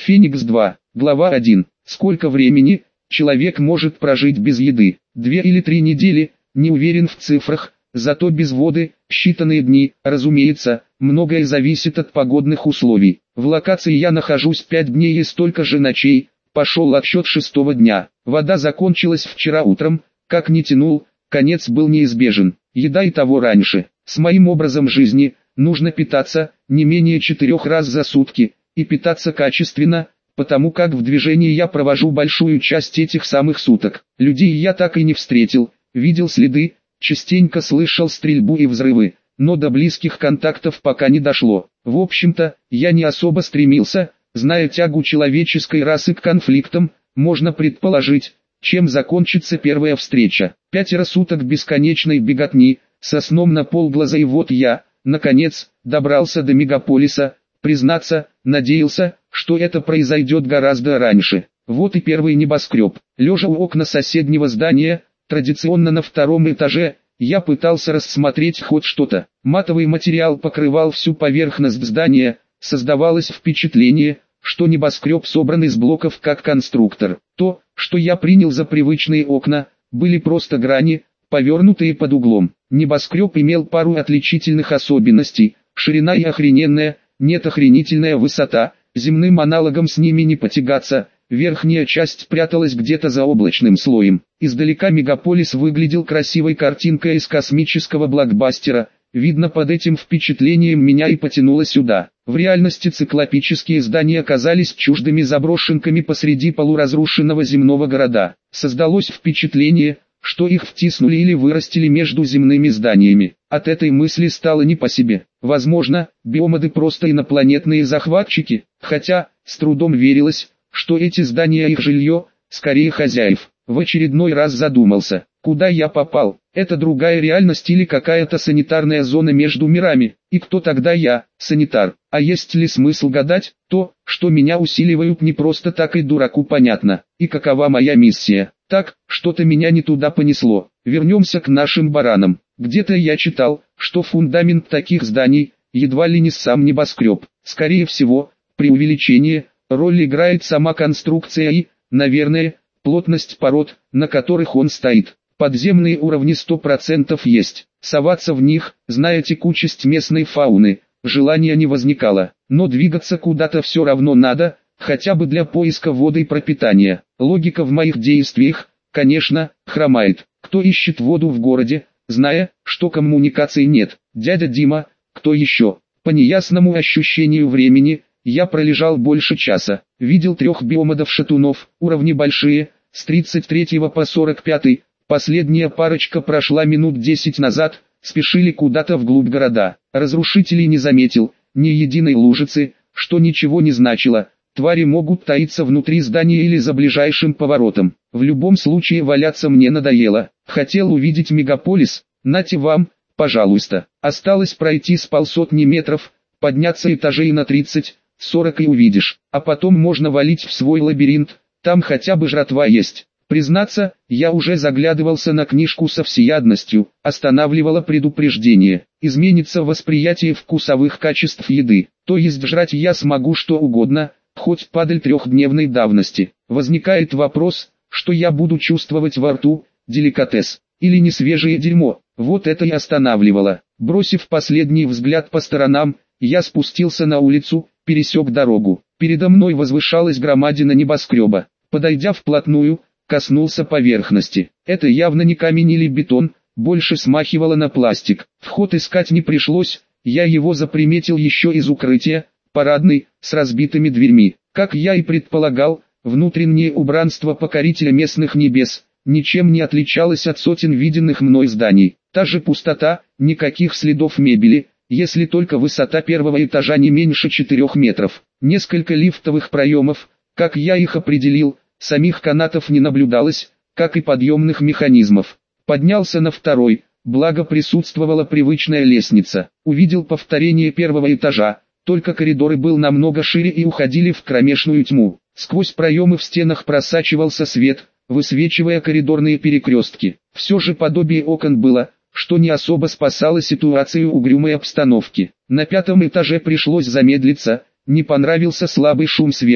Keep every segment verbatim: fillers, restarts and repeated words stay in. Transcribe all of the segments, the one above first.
Феникс два. Глава один. Сколько времени человек может прожить без еды? Две или три недели, не уверен в цифрах, зато без воды считанные дни. Разумеется, многое зависит от погодных условий. В локации я нахожусь пять дней и столько же ночей. Пошел отсчет шестого дня. Вода закончилась вчера утром, как ни тянул, конец был неизбежен. Еда и того раньше. С моим образом жизни нужно питаться не менее четырех раз за сутки, и питаться качественно, потому как в движении я провожу большую часть этих самых суток. Людей я так и не встретил, видел следы, частенько слышал стрельбу и взрывы, но до близких контактов пока не дошло. В общем-то, я не особо стремился, зная тягу человеческой расы к конфликтам, можно предположить, чем закончится первая встреча. Пятеро суток бесконечной беготни, со сном на полглаза, и вот я, наконец, добрался до мегаполиса. Признаться, надеялся, что это произойдет гораздо раньше. Вот и первый небоскреб. Лежа у окна соседнего здания, традиционно на втором этаже, я пытался рассмотреть хоть что-то. Матовый материал покрывал всю поверхность здания, создавалось впечатление, что небоскреб собран из блоков как конструктор. То, что я принял за привычные окна, были просто грани, повернутые под углом. Небоскреб имел пару отличительных особенностей: ширина и охрененная, нет, охренительная высота, земным аналогом с ними не потягаться. Верхняя часть пряталась где-то за облачным слоем. Издалека мегаполис выглядел красивой картинкой из космического блокбастера. Видно, под этим впечатлением меня и потянуло сюда. В реальности циклопические здания оказались чуждыми заброшенками посреди полуразрушенного земного города. Создалось впечатление, что их втиснули или вырастили между земными зданиями. От этой мысли стало не по себе. Возможно, биомоды просто инопланетные захватчики, хотя, с трудом верилось, что эти здания их жилье, скорее хозяев. В очередной раз задумался, куда я попал, это другая реальность или какая-то санитарная зона между мирами, и кто тогда я, санитар, а есть ли смысл гадать? То, что меня усиливают, не просто так и дураку понятно, и какова моя миссия. Так, что-то меня не туда понесло. Вернемся к нашим баранам. Где-то я читал, что фундамент таких зданий, едва ли не сам небоскреб. Скорее всего, преувеличение, роль играет сама конструкция и, наверное, плотность пород, на которых он стоит. Подземные уровни сто процентов есть. Соваться в них, зная текучесть местной фауны, желания не возникало. Но двигаться куда-то все равно надо, хотя бы для поиска воды и пропитания. Логика в моих действиях, конечно, хромает. Кто ищет воду в городе, зная, что коммуникаций нет? Дядя Дима, кто еще? По неясному ощущению времени, я пролежал больше часа. Видел трех биомодов-шатунов, уровни большие, с тридцать третьего по сорок пятый. Последняя парочка прошла минут десять назад, спешили куда-то вглубь города. Разрушителей не заметил, ни единой лужицы, что ничего не значило. Твари могут таиться внутри здания или за ближайшим поворотом. В любом случае валяться мне надоело. Хотел увидеть мегаполис, нате вам, пожалуйста. Осталось пройти с полсотни метров, подняться этажей на тридцать-сорок и увидишь. А потом можно валить в свой лабиринт, там хотя бы жратва есть. Признаться, я уже заглядывался на книжку со всеядностью, останавливало предупреждение. Изменится восприятие вкусовых качеств еды, то есть жрать я смогу что угодно, хоть падаль трехдневной давности. Возникает вопрос, что я буду чувствовать во рту, деликатес, или несвежее дерьмо. Вот это и останавливало. Бросив последний взгляд по сторонам, я спустился на улицу, пересек дорогу. Передо мной возвышалась громадина небоскреба. Подойдя вплотную, коснулся поверхности. Это явно не камень или бетон, больше смахивало на пластик. Вход искать не пришлось, я его заприметил еще из укрытия, парадный, с разбитыми дверьми. Как я и предполагал, внутреннее убранство покорителя местных небес ничем не отличалось от сотен виденных мной зданий. Та же пустота, никаких следов мебели, если только высота первого этажа не меньше четырёх метров. Несколько лифтовых проемов, как я их определил, самих канатов не наблюдалось, как и подъемных механизмов. Поднялся на второй, благо присутствовала привычная лестница. Увидел повторение первого этажа, только коридоры был намного шире и уходили в кромешную тьму. Сквозь проемы в стенах просачивался свет, высвечивая коридорные перекрестки. Все же подобие окон было, что не особо спасало ситуацию угрюмой обстановки. На пятом этаже пришлось замедлиться, не понравился слабый шум сверху.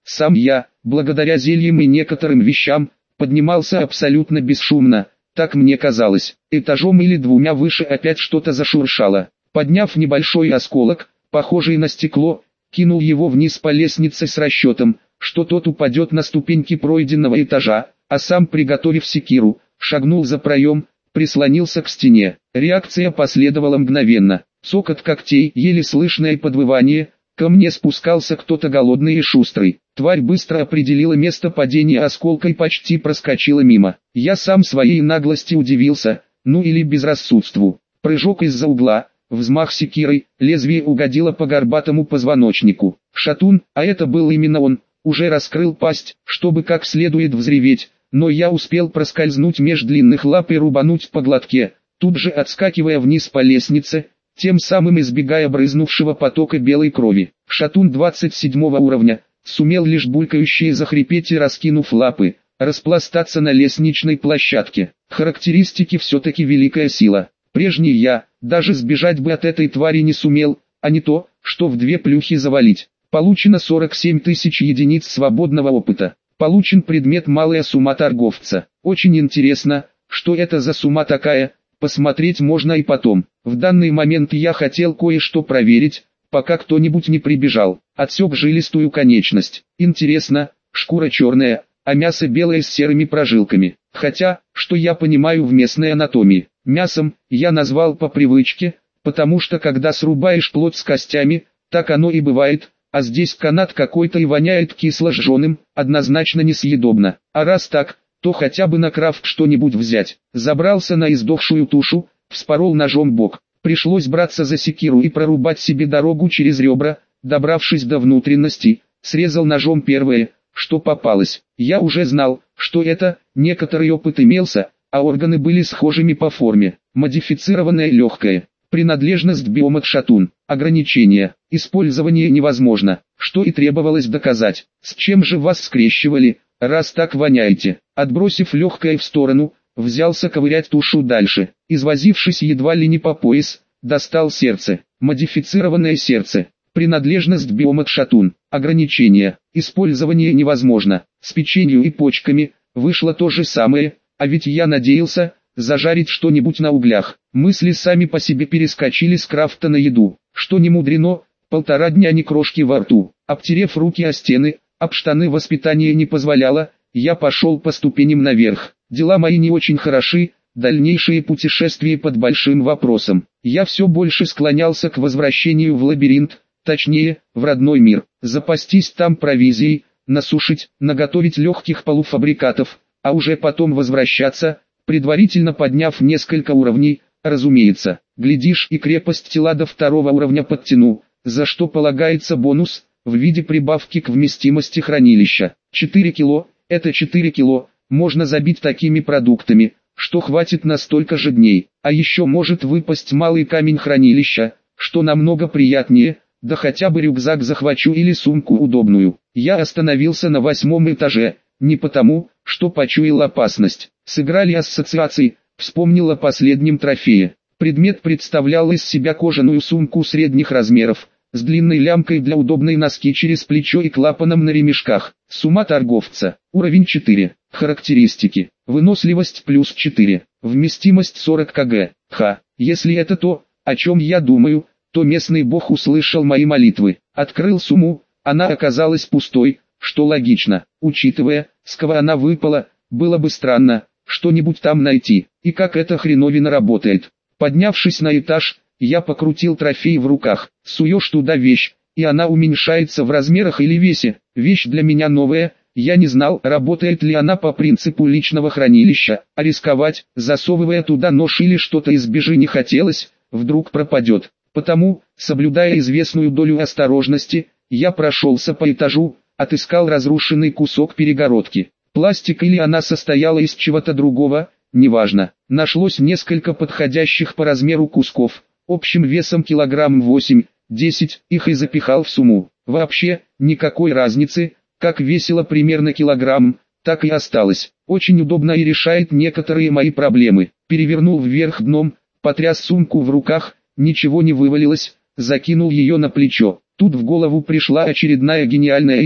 Сам я, благодаря зельям и некоторым вещам, поднимался абсолютно бесшумно, так мне казалось. Этажом или двумя выше опять что-то зашуршало. Подняв небольшой осколок, похожий на стекло, кинул его вниз по лестнице с расчетом, что тот упадет на ступеньки пройденного этажа, а сам, приготовив секиру, шагнул за проем, прислонился к стене. Реакция последовала мгновенно. Цокот когтей, еле слышное подвывание, ко мне спускался кто-то голодный и шустрый. Тварь быстро определила место падения осколка и почти проскочила мимо. Я сам своей наглости удивился, ну или безрассудству. Прыжок из-за угла, взмах секирой, лезвие угодило по горбатому позвоночнику. Шатун, а это был именно он, уже раскрыл пасть, чтобы как следует взреветь, но я успел проскользнуть меж длинных лап и рубануть по глотке, тут же отскакивая вниз по лестнице, тем самым избегая брызнувшего потока белой крови. Шатун двадцать седьмого уровня сумел лишь булькающие захрипеть и, раскинув лапы, распластаться на лестничной площадке. Характеристики все-таки великая сила. Прежний я, даже сбежать бы от этой твари не сумел, а не то, что в две плюхи завалить. Получено сорок семь тысяч единиц свободного опыта. Получен предмет «Малая сумма торговца». Очень интересно, что это за сумма такая, посмотреть можно и потом. В данный момент я хотел кое-что проверить, пока кто-нибудь не прибежал. Отсек жилистую конечность. Интересно, шкура черная, а мясо белое с серыми прожилками. Хотя, что я понимаю в местной анатомии? Мясом я назвал по привычке, потому что когда срубаешь плоть с костями, так оно и бывает, а здесь канат какой-то и воняет кисло-жженым, однозначно несъедобно. А раз так, то хотя бы на крафт что-нибудь взять. Забрался на издохшую тушу, вспорол ножом бок. Пришлось браться за секиру и прорубать себе дорогу через ребра. Добравшись до внутренности, срезал ножом первое, что попалось. Я уже знал, что это, некоторый опыт имелся, а органы были схожими по форме. Модифицированное легкое. Принадлежность биома Шатун. Ограничения. Использование невозможно, что и требовалось доказать. С чем же вас скрещивали, раз так воняете? Отбросив легкое в сторону, взялся ковырять тушу дальше. Извозившись едва ли не по пояс, достал сердце. Модифицированное сердце. Принадлежность биома Шатун. Ограничения. Использование невозможно. С печенью и почками вышло то же самое, а ведь я надеялся зажарить что-нибудь на углях. Мысли сами по себе перескочили с крафта на еду. Что не мудрено, полтора дня ни крошки во рту. Обтерев руки о стены, об штаны воспитание не позволяло, я пошел по ступеням наверх. Дела мои не очень хороши, дальнейшее путешествие под большим вопросом. Я все больше склонялся к возвращению в лабиринт, точнее, в родной мир. Запастись там провизией, насушить, наготовить легких полуфабрикатов, а уже потом возвращаться, предварительно подняв несколько уровней, разумеется. Глядишь, и крепость тела до второго уровня подтяну, за что полагается бонус, в виде прибавки к вместимости хранилища. четыре кило, это четыре кило, можно забить такими продуктами, что хватит на столько же дней. А еще может выпасть малый камень хранилища, что намного приятнее, да хотя бы рюкзак захвачу или сумку удобную. Я остановился на восьмом этаже, не потому, что почуял опасность. Сыграли ассоциации, вспомнил о последнем трофее. Предмет представлял из себя кожаную сумку средних размеров, с длинной лямкой для удобной носки через плечо и клапаном на ремешках. Сумма торговца. Уровень четыре. Характеристики. Выносливость плюс четыре. Вместимость сорок килограммов. Ха, если это то, о чем я думаю, то местный бог услышал мои молитвы. Открыл сумму, она оказалась пустой, что логично, учитывая, с кого она выпала, было бы странно что-нибудь там найти. И как эта хреновина работает. Поднявшись на этаж, я покрутил трофей в руках. Суешь туда вещь, и она уменьшается в размерах или весе. Вещь для меня новая, я не знал, работает ли она по принципу личного хранилища, а рисковать, засовывая туда нож или что-то из бежи не хотелось, вдруг пропадет. Потому, соблюдая известную долю осторожности, я прошелся по этажу, отыскал разрушенный кусок перегородки. Пластик или она состояла из чего-то другого, неважно. Нашлось несколько подходящих по размеру кусков, общим весом килограмм восемь-десять, их и запихал в сумму. Вообще, никакой разницы, как весило примерно килограмм, так и осталось. Очень удобно и решает некоторые мои проблемы. Перевернул вверх дном, потряс сумку в руках, ничего не вывалилось, закинул ее на плечо. Тут в голову пришла очередная гениальная идея.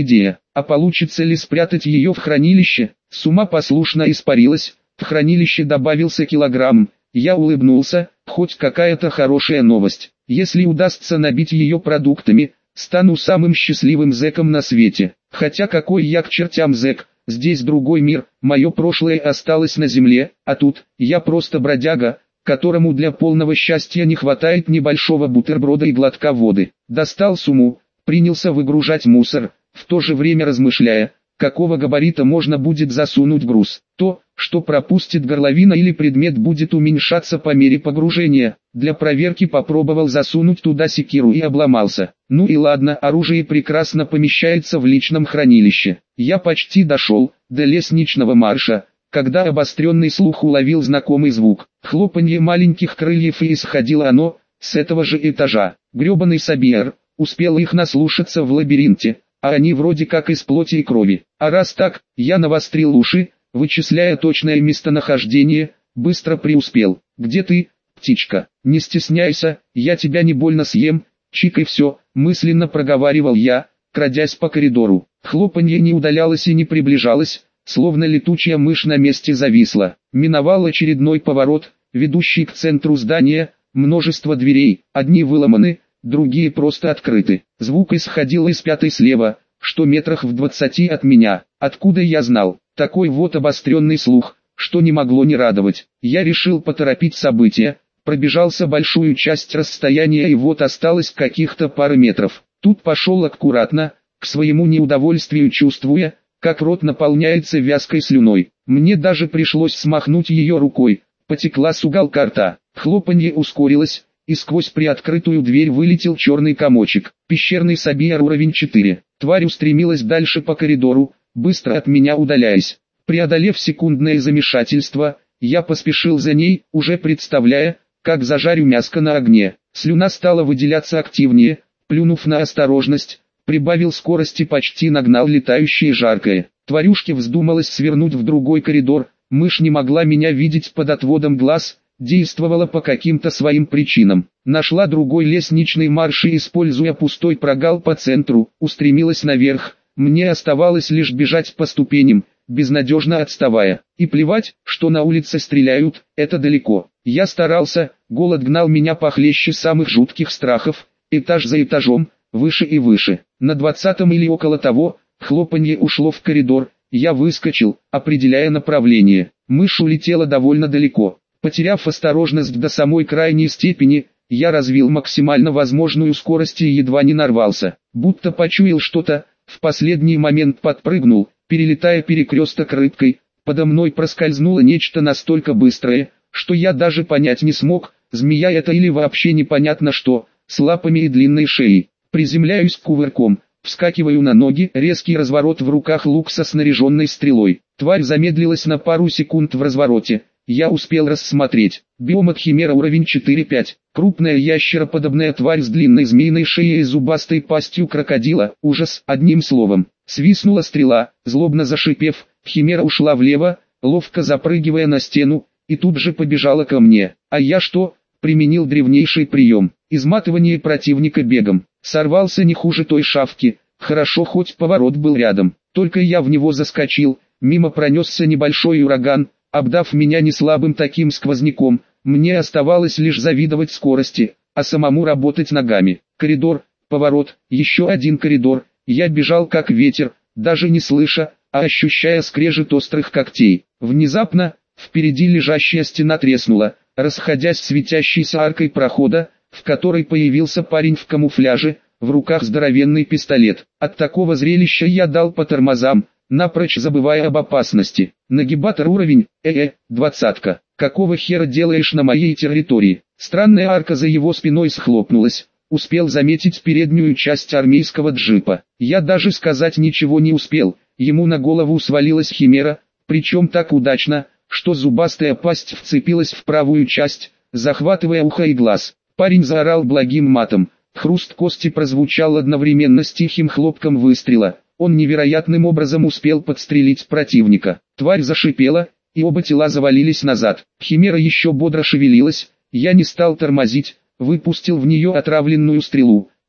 А получится ли спрятать ее в хранилище? Сума послушно испарилась, в хранилище добавился килограмм. Я улыбнулся, хоть какая-то хорошая новость. Если удастся набить ее продуктами, стану самым счастливым зэком на свете. Хотя какой я к чертям зэк, здесь другой мир, мое прошлое осталось на земле, а тут, я просто бродяга, которому для полного счастья не хватает небольшого бутерброда и глотка воды. Достал сумму, принялся выгружать мусор, в то же время размышляя, какого габарита можно будет засунуть груз. То, что пропустит горловина или предмет будет уменьшаться по мере погружения. Для проверки попробовал засунуть туда секиру и обломался. Ну и ладно, оружие прекрасно помещается в личном хранилище. Я почти дошел до лестничного марша, когда обостренный слух уловил знакомый звук. Хлопанье маленьких крыльев, и исходило оно с этого же этажа. Гребаный Сабиер успел их наслушаться в лабиринте, а они вроде как из плоти и крови. А раз так, я навострил уши, вычисляя точное местонахождение, быстро преуспел. «Где ты, птичка? Не стесняйся, я тебя не больно съем, чик и все», мысленно проговаривал я, крадясь по коридору. Хлопанье не удалялось и не приближалось, словно летучая мышь на месте зависла. Миновал очередной поворот, ведущий к центру здания, множество дверей, одни выломаны, другие просто открыты. Звук исходил из пятой слева, что метрах в двадцати от меня. Откуда я знал? Такой вот обостренный слух, что не могло не радовать. Я решил поторопить события, пробежался большую часть расстояния и вот осталось каких-то пара метров. Тут пошел аккуратно, к своему неудовольствию чувствуя, как рот наполняется вязкой слюной. Мне даже пришлось смахнуть ее рукой, потекла с уголка рта. Хлопанье ускорилось, и сквозь приоткрытую дверь вылетел черный комочек. Пещерный Сабиер уровень четыре. Тварь устремилась дальше по коридору, быстро от меня удаляясь. Преодолев секундное замешательство, я поспешил за ней, уже представляя, как зажарю мяско на огне. Слюна стала выделяться активнее, плюнув на осторожность, прибавил скорости, почти нагнал летающее жаркое. Тварюшке вздумалось свернуть в другой коридор, мышь не могла меня видеть под отводом глаз, действовала по каким-то своим причинам. Нашла другой лестничный марш и, используя пустой прогал по центру, устремилась наверх. Мне оставалось лишь бежать по ступеням, безнадежно отставая. И плевать, что на улице стреляют, это далеко. Я старался, голод гнал меня похлеще самых жутких страхов, этаж за этажом, выше и выше. На двадцатом или около того, хлопанье ушло в коридор, я выскочил, определяя направление. Мышь улетела довольно далеко. Потеряв осторожность до самой крайней степени, я развил максимально возможную скорость и едва не нарвался. Будто почуял что-то, в последний момент подпрыгнул, перелетая перекресток рыбкой. Подо мной проскользнуло нечто настолько быстрое, что я даже понять не смог, змея это или вообще непонятно что, с лапами и длинной шеей. Приземляюсь кувырком, вскакиваю на ноги, резкий разворот, в руках лук со снаряженной стрелой. Тварь замедлилась на пару секунд в развороте. Я успел рассмотреть. Биом Химера уровень четыре пять. Крупная ящероподобная тварь с длинной змеиной шеей и зубастой пастью крокодила. Ужас, одним словом. Свистнула стрела, злобно зашипев, Химера ушла влево, ловко запрыгивая на стену, и тут же побежала ко мне. А я что? Применил древнейший прием. Изматывание противника бегом. Сорвался не хуже той шавки. Хорошо, хоть поворот был рядом. Только я в него заскочил, мимо пронесся небольшой ураган, обдав меня неслабым таким сквозняком. Мне оставалось лишь завидовать скорости, а самому работать ногами. Коридор, поворот, еще один коридор. Я бежал как ветер, даже не слыша, а ощущая скрежет острых когтей. Внезапно, впереди лежащая стена треснула, расходясь светящейся аркой прохода, в которой появился парень в камуфляже, в руках здоровенный пистолет. От такого зрелища я дал по тормозам, напрочь забывая об опасности. Нагибатор уровень, э-э, двадцатка. Какого хера делаешь на моей территории? Странная арка за его спиной схлопнулась. Успел заметить переднюю часть армейского джипа. Я даже сказать ничего не успел. Ему на голову свалилась химера, причем так удачно, что зубастая пасть вцепилась в правую часть, захватывая ухо и глаз. Парень заорал благим матом. Хруст кости прозвучал одновременно с тихим хлопком выстрела. Он невероятным образом успел подстрелить противника. Тварь зашипела, и оба тела завалились назад. Химера еще бодро шевелилась. Я не стал тормозить, выпустил в нее отравленную стрелу.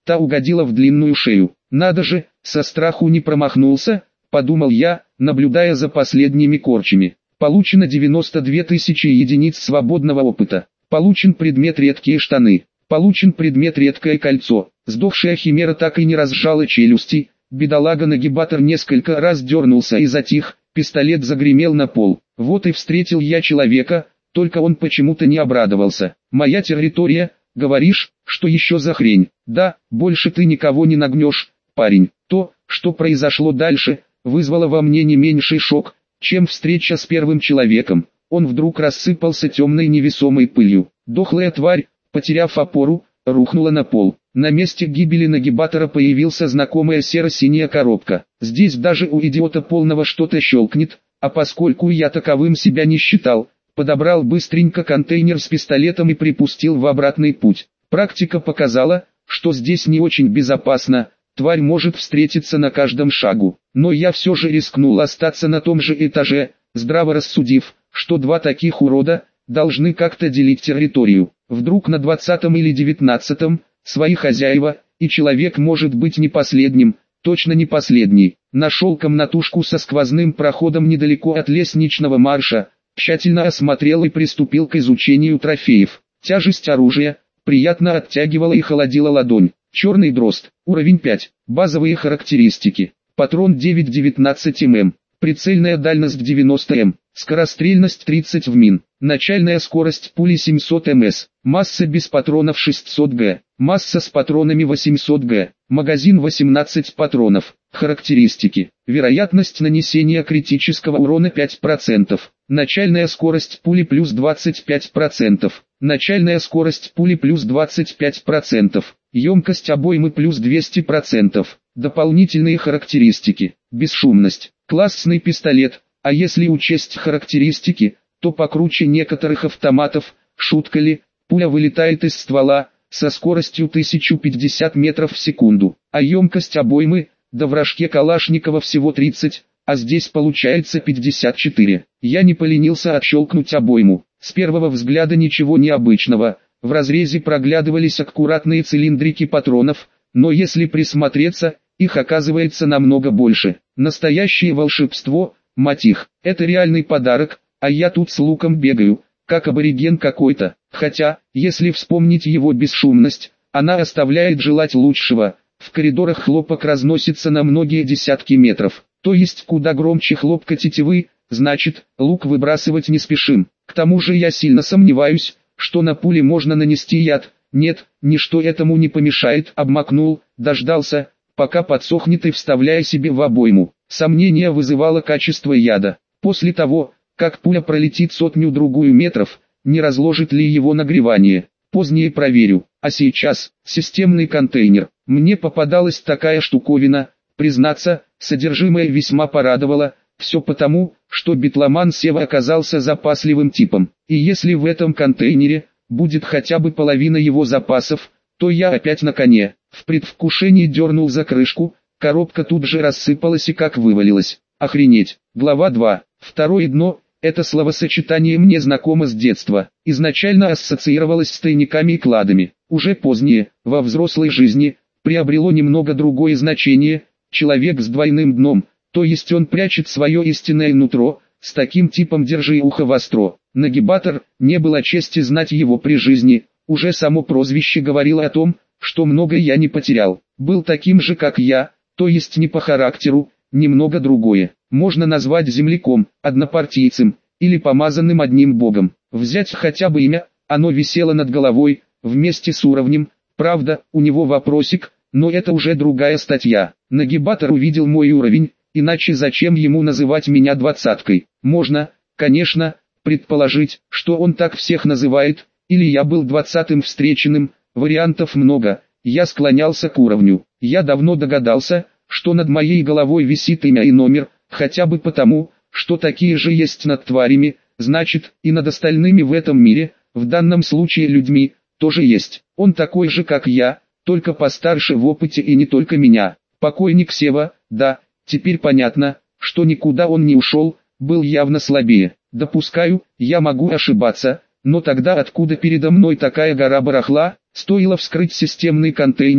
та угодила в длинную шею. Надо же, со страху не промахнулся, подумал я, наблюдая за последними корчами. Получено девяносто две тысячи единиц свободного опыта. Получен предмет редкие штаны. Получен предмет редкое кольцо. Сдохшая химера так и не разжала челюсти. Бедолага-нагибатор несколько раз дернулся и затих. Пистолет загремел на пол. Вот и встретил я человека, только он почему-то не обрадовался. «Моя территория, говоришь, что еще за хрень?» «Да, больше ты никого не нагнешь, парень». То, что произошло дальше, вызвало во мне не меньший шок, чем встреча с первым человеком. Он вдруг рассыпался темной невесомой пылью. Дохлая тварь, потеряв опору, рухнула на пол. На месте гибели нагибатора появился знакомая серо-синяя коробка. Здесь даже у идиота полного что-то щелкнет, а поскольку я таковым себя не считал, подобрал быстренько контейнер с пистолетом и припустил в обратный путь. Практика показала, что здесь не очень безопасно, тварь может встретиться на каждом шагу. Но я все же рискнул остаться на том же этаже, здраво рассудив, что два таких урода должны как-то делить территорию. Вдруг на двадцатом или девятнадцатом свои хозяева, и человек может быть не последним, точно не последний. Нашел комнатушку со сквозным проходом недалеко от лестничного марша, тщательно осмотрел и приступил к изучению трофеев. Тяжесть оружия приятно оттягивала и холодила ладонь. Черный дрозд, уровень пять, базовые характеристики. Патрон девять девятнадцать мм, прицельная дальность девяносто мм, скорострельность тридцать вмин, начальная скорость пули семьсот мс, масса без патронов шестьсот грамм, масса с патронами восемьсот грамм, магазин восемнадцать патронов. Характеристики. Вероятность нанесения критического урона пять процентов. Начальная скорость пули плюс двадцать пять процентов. Начальная скорость пули плюс двадцать пять процентов. Емкость обоймы плюс двести процентов. Дополнительные характеристики. Бесшумность. Классный пистолет, а если учесть характеристики, то покруче некоторых автоматов. Шутка ли, пуля вылетает из ствола со скоростью тысяча пятьдесят метров в секунду, а емкость обоймы, да в рожке Калашникова всего тридцать, а здесь получается пятьдесят четыре. Я не поленился отщелкнуть обойму. С первого взгляда ничего необычного, в разрезе проглядывались аккуратные цилиндрики патронов, но если присмотреться, их оказывается намного больше. Настоящее волшебство, мать их, это реальный подарок, а я тут с луком бегаю, как абориген какой-то. Хотя, если вспомнить его бесшумность, она оставляет желать лучшего. В коридорах хлопок разносится на многие десятки метров, то есть куда громче хлопка тетивы, значит, лук выбрасывать не спешим. К тому же я сильно сомневаюсь, что на пули можно нанести яд. Нет, ничто этому не помешает. Обмакнул, дождался, пока подсохнет и вставляя себе в обойму. Сомнение вызывало качество яда. После того, как пуля пролетит сотню-другую метров, не разложит ли его нагревание. Позднее проверю. А сейчас, системный контейнер. Мне попадалась такая штуковина, признаться, содержимое весьма порадовало, все потому, что битломан Сева оказался запасливым типом. И если в этом контейнере будет хотя бы половина его запасов, то я опять на коне. В предвкушении дернул за крышку, коробка тут же рассыпалась и как вывалилась. Охренеть. Глава два. Второе дно. Это словосочетание мне знакомо с детства, изначально ассоциировалось с тайниками и кладами. Уже позднее, во взрослой жизни, приобрело немного другое значение. Человек с двойным дном, то есть он прячет свое истинное нутро, с таким типом держи ухо востро. Нагибатор, не было чести знать его при жизни, уже само прозвище говорило о том, что много я не потерял. Был таким же как я, то есть не по характеру, немного другое. Можно назвать земляком, однопартийцем, или помазанным одним богом. Взять хотя бы имя, оно висело над головой, вместе с уровнем, правда, у него вопросик, но это уже другая статья. Нагибатор увидел мой уровень, иначе зачем ему называть меня двадцаткой? Можно, конечно, предположить, что он так всех называет, или я был двадцатым встреченным, вариантов много. Я склонялся к уровню. Я давно догадался, что над моей головой висит имя и номер, хотя бы потому, что такие же есть над тварями, значит, и над остальными в этом мире, в данном случае людьми, тоже есть. Он такой же как я, только постарше в опыте и не только меня. Покойник Сева, да, теперь понятно, что никуда он не ушел, был явно слабее. Допускаю, я могу ошибаться, но тогда откуда передо мной такая гора барахла? Стоило вскрыть системный контейнер,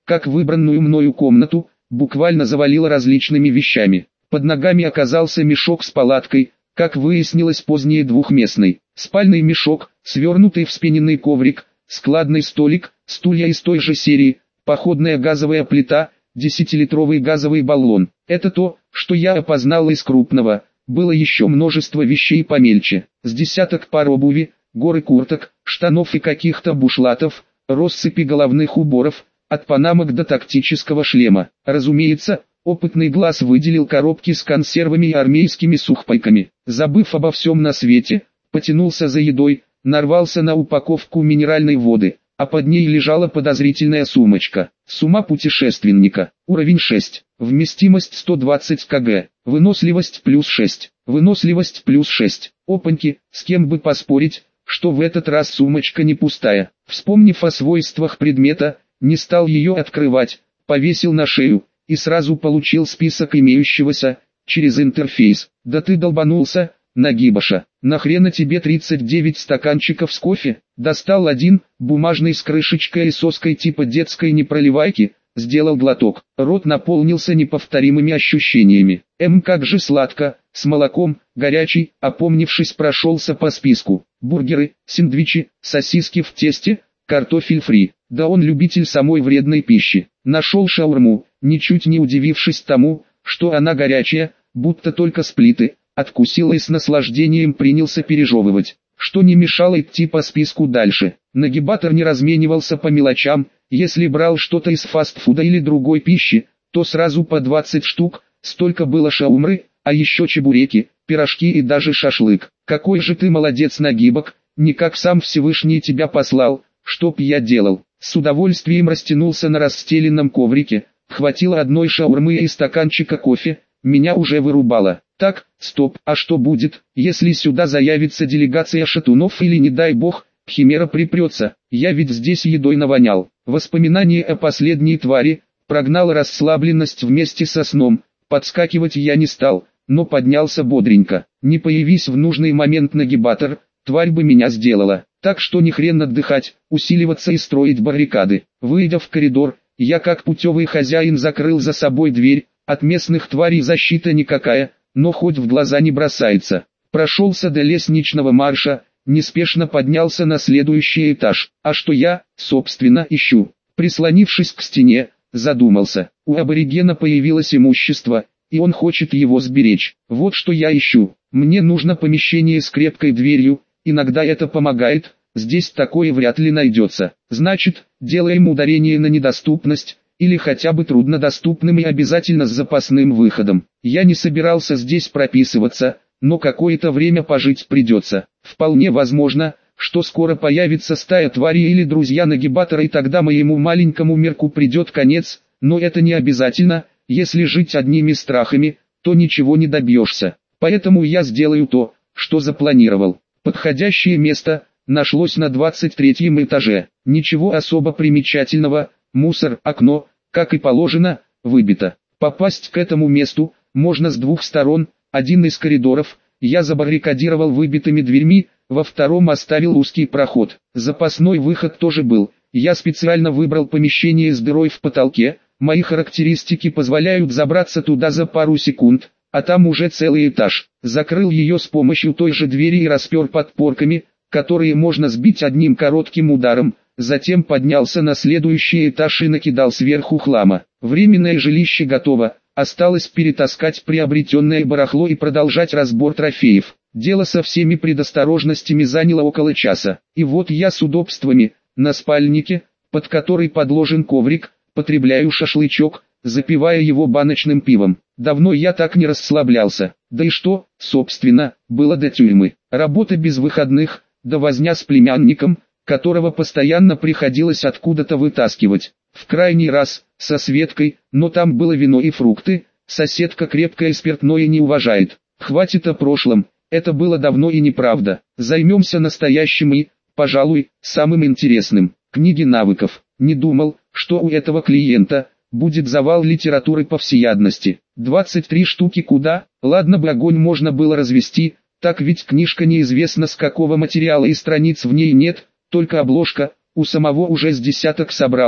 как выбранную мною комнату, буквально завалило различными вещами. Под ногами оказался мешок с палаткой, как выяснилось позднее двухместный, спальный мешок, свернутый вспененный коврик, складный столик, стулья из той же серии, походная газовая плита, десятилитровый газовый баллон. Это то, что я опознал из крупного. Было еще множество вещей помельче, с десяток пар обуви, горы курток, штанов и каких-то бушлатов, россыпи головных уборов, от панамок до тактического шлема. Разумеется, опытный глаз выделил коробки с консервами и армейскими сухпайками. Забыв обо всем на свете, потянулся за едой, нарвался на упаковку минеральной воды, а под ней лежала подозрительная сумочка. Сумма путешественника. Уровень шесть. Вместимость сто двадцать килограммов. Выносливость плюс шесть. Выносливость плюс шесть. Опаньки, с кем бы поспорить, что в этот раз сумочка не пустая. Вспомнив о свойствах предмета, не стал ее открывать, повесил на шею, и сразу получил список имеющегося, через интерфейс. Да ты долбанулся, Нагибаша, нахрена тебе тридцать девять стаканчиков с кофе? Достал один, бумажный с крышечкой и соской типа детской непроливайки, сделал глоток. Рот наполнился неповторимыми ощущениями. Эм, как же сладко, с молоком, горячий, опомнившись, прошелся по списку. Бургеры, сэндвичи, сосиски в тесте, картофель фри. Да он любитель самой вредной пищи. Нашел шаурму, ничуть не удивившись тому, что она горячая, будто только с плиты. Откусил и с наслаждением принялся пережевывать, что не мешало идти по списку дальше. Нагибатор не разменивался по мелочам, если брал что-то из фастфуда или другой пищи, то сразу по двадцать штук, столько было шаурмы, а еще чебуреки, пирожки и даже шашлык. Какой же ты молодец, Нагибок, никак сам Всевышний тебя послал, чтоб я делал. С удовольствием растянулся на расстеленном коврике, хватило одной шаурмы и стаканчика кофе, меня уже вырубало. Так, стоп, а что будет, если сюда заявится делегация шатунов или, не дай бог, химера припрется? Я ведь здесь едой навонял. Воспоминание о последней твари прогнало расслабленность вместе со сном. Подскакивать я не стал, но поднялся бодренько. Не появись в нужный момент Нагибатор, тварь бы меня сделала. Так что ни хрен отдыхать, усиливаться и строить баррикады. Выйдя в коридор, я как путевый хозяин закрыл за собой дверь. От местных тварей защита никакая, но хоть в глаза не бросается. Прошелся до лестничного марша, неспешно поднялся на следующий этаж. А что я, собственно, ищу? Прислонившись к стене, задумался. У аборигена появилось имущество, и он хочет его сберечь. Вот что я ищу. Мне нужно помещение с крепкой дверью, иногда это помогает, здесь такое вряд ли найдется. Значит, делаем ударение на недоступность, или хотя бы труднодоступным и обязательно с запасным выходом. Я не собирался здесь прописываться, но какое-то время пожить придется. Вполне возможно, что скоро появится стая тварей или друзья Нагибатора, и тогда моему маленькому мирку придет конец, но это не обязательно, если жить одними страхами, то ничего не добьешься. Поэтому я сделаю то, что запланировал. Подходящее место нашлось на двадцать третьем этаже. Ничего особо примечательного. Мусор, окно, как и положено, выбито. Попасть к этому месту можно с двух сторон. Один из коридоров я забаррикадировал выбитыми дверьми, во втором оставил узкий проход. Запасной выход тоже был. Я специально выбрал помещение с дырой в потолке. Мои характеристики позволяют забраться туда за пару секунд, а там уже целый этаж. Закрыл ее с помощью той же двери и распер подпорками, которые можно сбить одним коротким ударом. Затем поднялся на следующий этаж и накидал сверху хлама. Временное жилище готово, осталось перетаскать приобретенное барахло и продолжать разбор трофеев. Дело со всеми предосторожностями заняло около часа. И вот я с удобствами, на спальнике, под который подложен коврик, потребляю шашлычок, запивая его баночным пивом. Давно я так не расслаблялся. Да и что, собственно, было до тюрьмы. Работа без выходных, да возня с племянником, которого постоянно приходилось откуда-то вытаскивать. В крайний раз, со Светкой, но там было вино и фрукты, соседка крепкое спиртное не уважает. Хватит о прошлом, это было давно и неправда. Займемся настоящим и, пожалуй, самым интересным. Книги навыков. Не думал, что у этого клиента будет завал литературы по всеядности. двадцать три штуки куда? Ладно бы огонь можно было развести, так ведь книжка неизвестно с какого материала и страниц в ней нет. Только обложка, у самого уже с десяток собрался,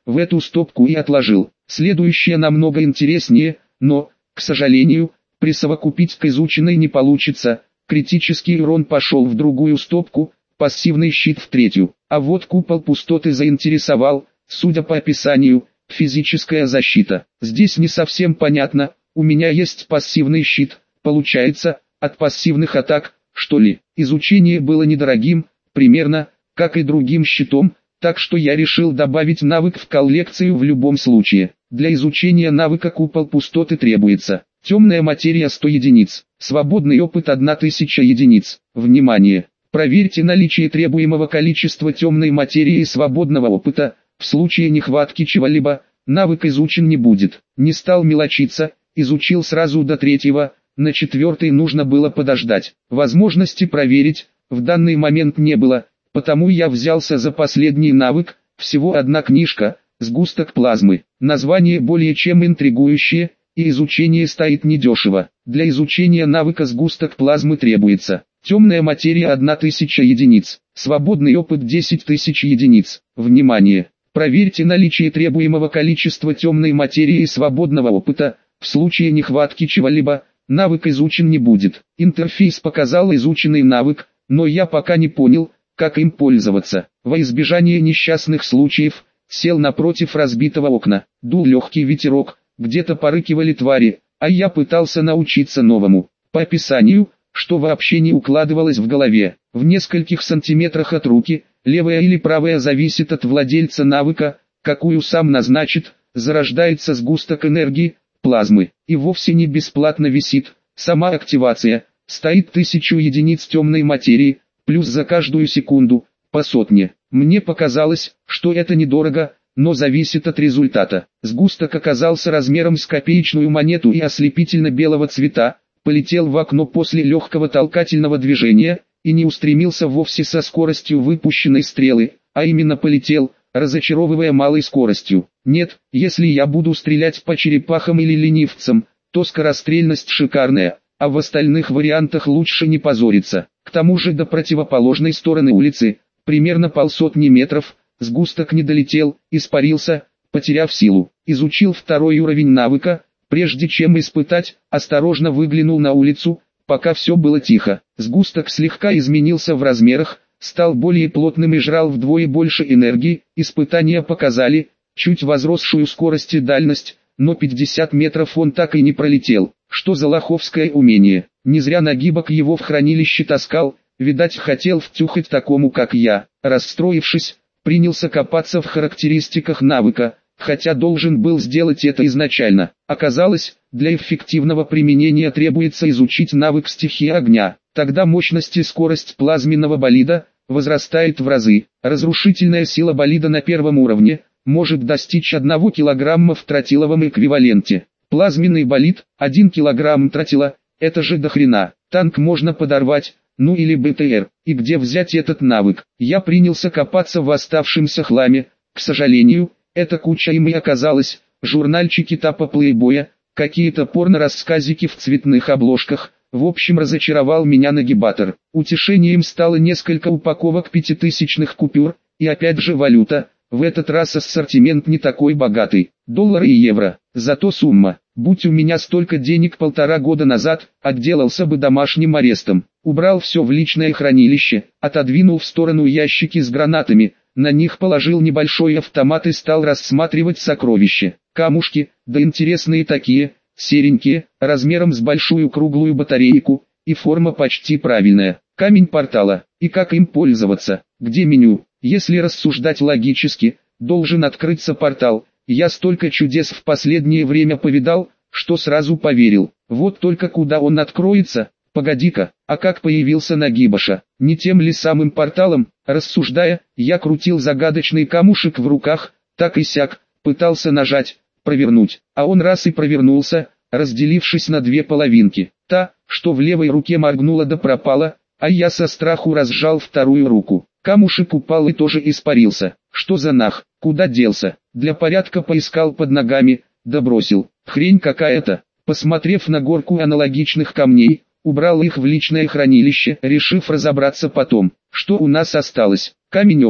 в эту стопку и отложил. Следующее намного интереснее, но, к сожалению, присовокупить к изученной не получится. Критический урон пошел в другую стопку, пассивный щит в третью. А вот купол пустоты заинтересовал, судя по описанию, физическая защита. Здесь не совсем понятно, у меня есть пассивный щит, получается, от пассивных атак, что ли. Изучение было недорогим, примерно, как и другим щитом, так что я решил добавить навык в коллекцию в любом случае. Для изучения навыка купол пустоты требуется темная материя сто единиц, свободный опыт тысяча единиц. Внимание! Проверьте наличие требуемого количества темной материи и свободного опыта, в случае нехватки чего-либо, навык изучен не будет. Не стал мелочиться, изучил сразу до третьего, на четвертый нужно было подождать. Возможности проверить в данный момент не было, потому я взялся за последний навык, всего одна книжка, сгусток плазмы. Название более чем интригующее, и изучение стоит недешево. Для изучения навыка сгусток плазмы требуется темная материя тысяча единиц, свободный опыт десять тысяч единиц. Внимание! Проверьте наличие требуемого количества темной материи и свободного опыта, в случае нехватки чего-либо, навык изучен не будет. Интерфейс показал изученный навык, но я пока не понял, как им пользоваться. Во избежание несчастных случаев, сел напротив разбитого окна, дул легкий ветерок, где-то порыкивали твари, а я пытался научиться новому. По описанию, что вообще не укладывалось в голове, в нескольких сантиметрах от руки, левая или правая зависит от владельца навыка, какую сам назначит, зарождается сгусток энергии, плазмы, и вовсе не бесплатно висит, сама активация, стоит тысячу единиц темной материи, плюс за каждую секунду, по сотне. Мне показалось, что это недорого, но зависит от результата. Сгусток оказался размером с копеечную монету и ослепительно-белого цвета, полетел в окно после легкого толкательного движения, и не устремился вовсе со скоростью выпущенной стрелы, а именно полетел, разочаровывая малой скоростью. Нет, если я буду стрелять по черепахам или ленивцам, то скорострельность шикарная, а в остальных вариантах лучше не позориться. К тому же до противоположной стороны улицы, примерно полсотни метров, сгусток не долетел, испарился, потеряв силу. Изучил второй уровень навыка, прежде чем испытать, осторожно выглянул на улицу, пока все было тихо. Сгусток слегка изменился в размерах, стал более плотным и жрал вдвое больше энергии. Испытания показали чуть возросшую скорость и дальность, но пятьдесят метров он так и не пролетел. Что за лоховское умение? Не зря Нагибок его в хранилище таскал, видать хотел втюхать такому как я. Расстроившись, принялся копаться в характеристиках навыка, хотя должен был сделать это изначально. Оказалось, для эффективного применения требуется изучить навык стихии огня. Тогда мощность и скорость плазменного болида возрастает в разы. Разрушительная сила болида на первом уровне может достичь одного килограмма в тротиловом эквиваленте. Плазменный болид, один килограмм тротила, это же дохрена. Танк можно подорвать, ну или БТР. И где взять этот навык? Я принялся копаться в оставшемся хламе. К сожалению, эта куча им и оказалась. Журнальчики тапа плейбоя, какие-то порно-рассказики в цветных обложках. В общем, разочаровал меня нагибатор. Утешением стало несколько упаковок пятитысячных купюр, и опять же валюта. В этот раз ассортимент не такой богатый. Доллары и евро. Зато сумма. Будь у меня столько денег полтора года назад, отделался бы домашним арестом. Убрал все в личное хранилище, отодвинул в сторону ящики с гранатами, на них положил небольшой автомат и стал рассматривать сокровища. Камушки, да интересные такие, серенькие, размером с большую круглую батарейку, и форма почти правильная. Камень портала. И как им пользоваться? Где меню? Если рассуждать логически, должен открыться портал. Я столько чудес в последнее время повидал, что сразу поверил. Вот только куда он откроется? Погоди-ка, а как появился Нагибаша? Не тем ли самым порталом? Рассуждая, я крутил загадочный камушек в руках, так и сяк, пытался нажать, провернуть, а он раз и провернулся, разделившись на две половинки. Та, что в левой руке моргнула да пропала, а я со страху разжал вторую руку. Камушек упал и тоже испарился. Что за нах? Куда делся? Для порядка поискал под ногами, да бросил. Хрень какая-то. Посмотрев на горку аналогичных камней, убрал их в личное хранилище, решив разобраться потом. Что у нас осталось? Камень опыта.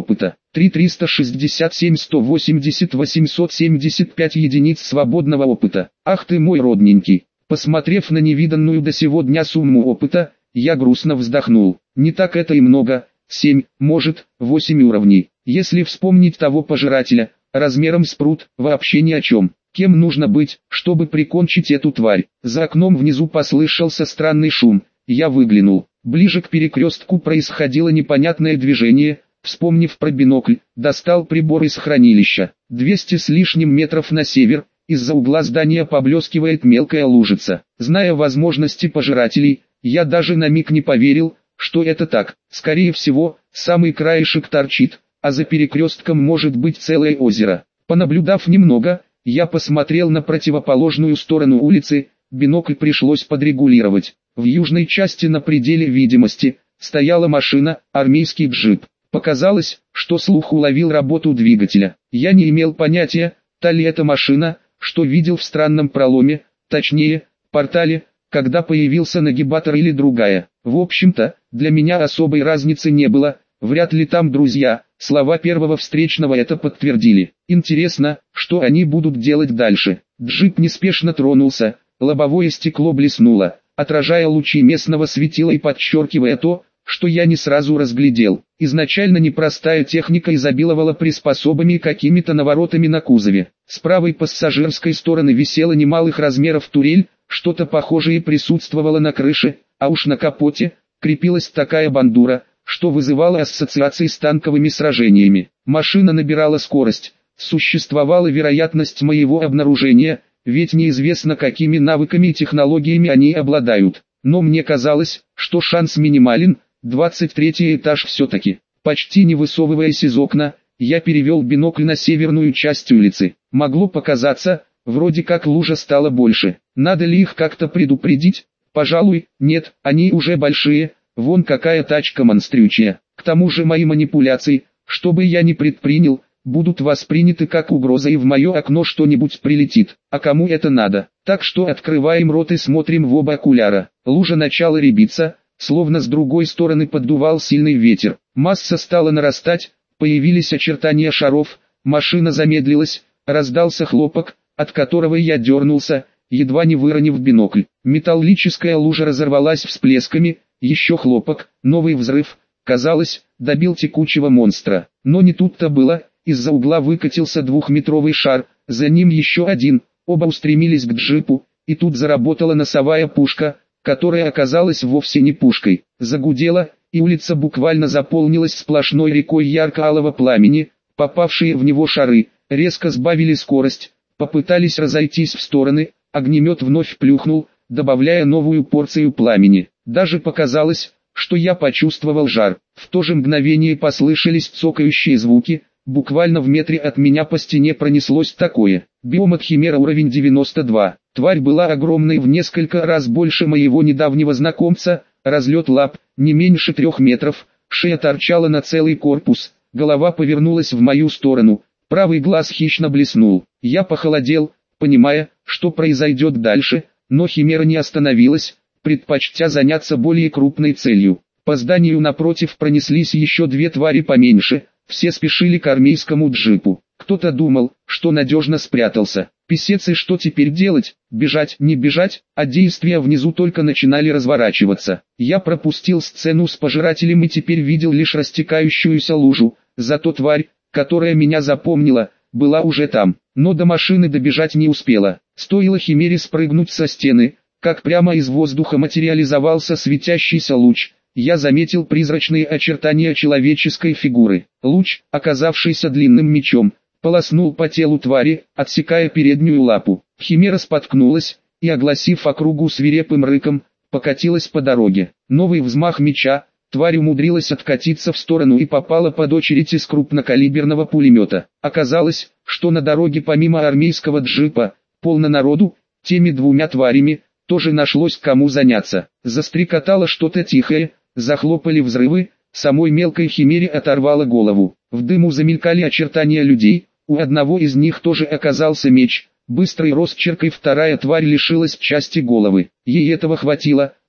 три триста шестьдесят семь сто восемьдесят восемьсот семьдесят пять единиц свободного опыта. Ах ты мой родненький! Посмотрев на невиданную до сего дня сумму опыта, я грустно вздохнул. Не так это и много, семь, может, восемь уровней. Если вспомнить того пожирателя, размером с пруд, вообще ни о чем. Кем нужно быть, чтобы прикончить эту тварь? За окном внизу послышался странный шум. Я выглянул. Ближе к перекрестку происходило непонятное движение. Вспомнив про бинокль, достал прибор из хранилища. двести с лишним метров на север, из-за угла здания поблескивает мелкая лужица. Зная возможности пожирателей, я даже на миг не поверил, что это так. Скорее всего, самый краешек торчит, а за перекрестком может быть целое озеро. Понаблюдав немного, я посмотрел на противоположную сторону улицы, бинокль пришлось подрегулировать. В южной части на пределе видимости стояла машина, армейский джип. Показалось, что слух уловил работу двигателя. Я не имел понятия, та ли это машина, что видел в странном проломе, точнее, портале, когда появился нагибатор или другая. В общем-то, для меня особой разницы не было, вряд ли там друзья, слова первого встречного это подтвердили. Интересно, что они будут делать дальше. Джип неспешно тронулся, лобовое стекло блеснуло, отражая лучи местного светила и подчеркивая то, что я не сразу разглядел. Изначально непростая техника изобиловала приспособами и какими-то наворотами на кузове. С правой пассажирской стороны висела немалых размеров турель, что-то похожее присутствовало на крыше, а уж на капоте крепилась такая бандура, что вызывало ассоциации с танковыми сражениями. Машина набирала скорость, существовала вероятность моего обнаружения, ведь неизвестно какими навыками и технологиями они обладают. Но мне казалось, что шанс минимален. Двадцать третий этаж все-таки. Почти не высовываясь из окна, я перевел бинокль на северную часть улицы. Могло показаться, вроде как лужа стала больше. Надо ли их как-то предупредить? Пожалуй, нет, они уже большие, вон какая тачка монстрючая. К тому же мои манипуляции, что бы я ни предпринял, будут восприняты как угроза и в мое окно что-нибудь прилетит. А кому это надо? Так что открываем рот и смотрим в оба окуляра. Лужа начала рябиться. Словно с другой стороны поддувал сильный ветер. Масса стала нарастать, появились очертания шаров, машина замедлилась, раздался хлопок, от которого я дернулся, едва не выронив бинокль. Металлическая лужа разорвалась всплесками, еще хлопок, новый взрыв, казалось, добил текучего монстра. Но не тут-то было, из-за угла выкатился двухметровый шар, за ним еще один, оба устремились к джипу, и тут заработала носовая пушка, которая оказалась вовсе не пушкой. Загудела, и улица буквально заполнилась сплошной рекой ярко-алого пламени. Попавшие в него шары резко сбавили скорость, попытались разойтись в стороны, огнемет вновь плюхнул, добавляя новую порцию пламени. Даже показалось, что я почувствовал жар. В то же мгновение послышались цокающие звуки, буквально в метре от меня по стене пронеслось такое. Биом от Химера уровень девяносто два. Тварь была огромной в несколько раз больше моего недавнего знакомца, разлет лап, не меньше трех метров, шея торчала на целый корпус, голова повернулась в мою сторону, правый глаз хищно блеснул. Я похолодел, понимая, что произойдет дальше, но Химера не остановилась, предпочтя заняться более крупной целью. По зданию напротив пронеслись еще две твари поменьше, все спешили к армейскому джипу. Кто-то думал, что надежно спрятался. Писец, и что теперь делать? Бежать, не бежать? А действия внизу только начинали разворачиваться. Я пропустил сцену с пожирателем и теперь видел лишь растекающуюся лужу. Зато тварь, которая меня запомнила, была уже там. Но до машины добежать не успела. Стоило Химере спрыгнуть со стены, как прямо из воздуха материализовался светящийся луч. Я заметил призрачные очертания человеческой фигуры. Луч, оказавшийся длинным мечом, полоснул по телу твари, отсекая переднюю лапу. Химера споткнулась, и, огласив округу свирепым рыком, покатилась по дороге. Новый взмах меча, тварь умудрилась откатиться в сторону и попала под очередь из крупнокалиберного пулемета. Оказалось, что на дороге помимо армейского джипа, полно народу, теми двумя тварями, тоже нашлось кому заняться. Застрекотало что-то тихое, захлопали взрывы, самой мелкой Химере оторвало голову. В дыму замелькали очертания людей, у одного из них тоже оказался меч. Быстрый росчерк, и вторая тварь лишилась части головы. Ей этого хватило,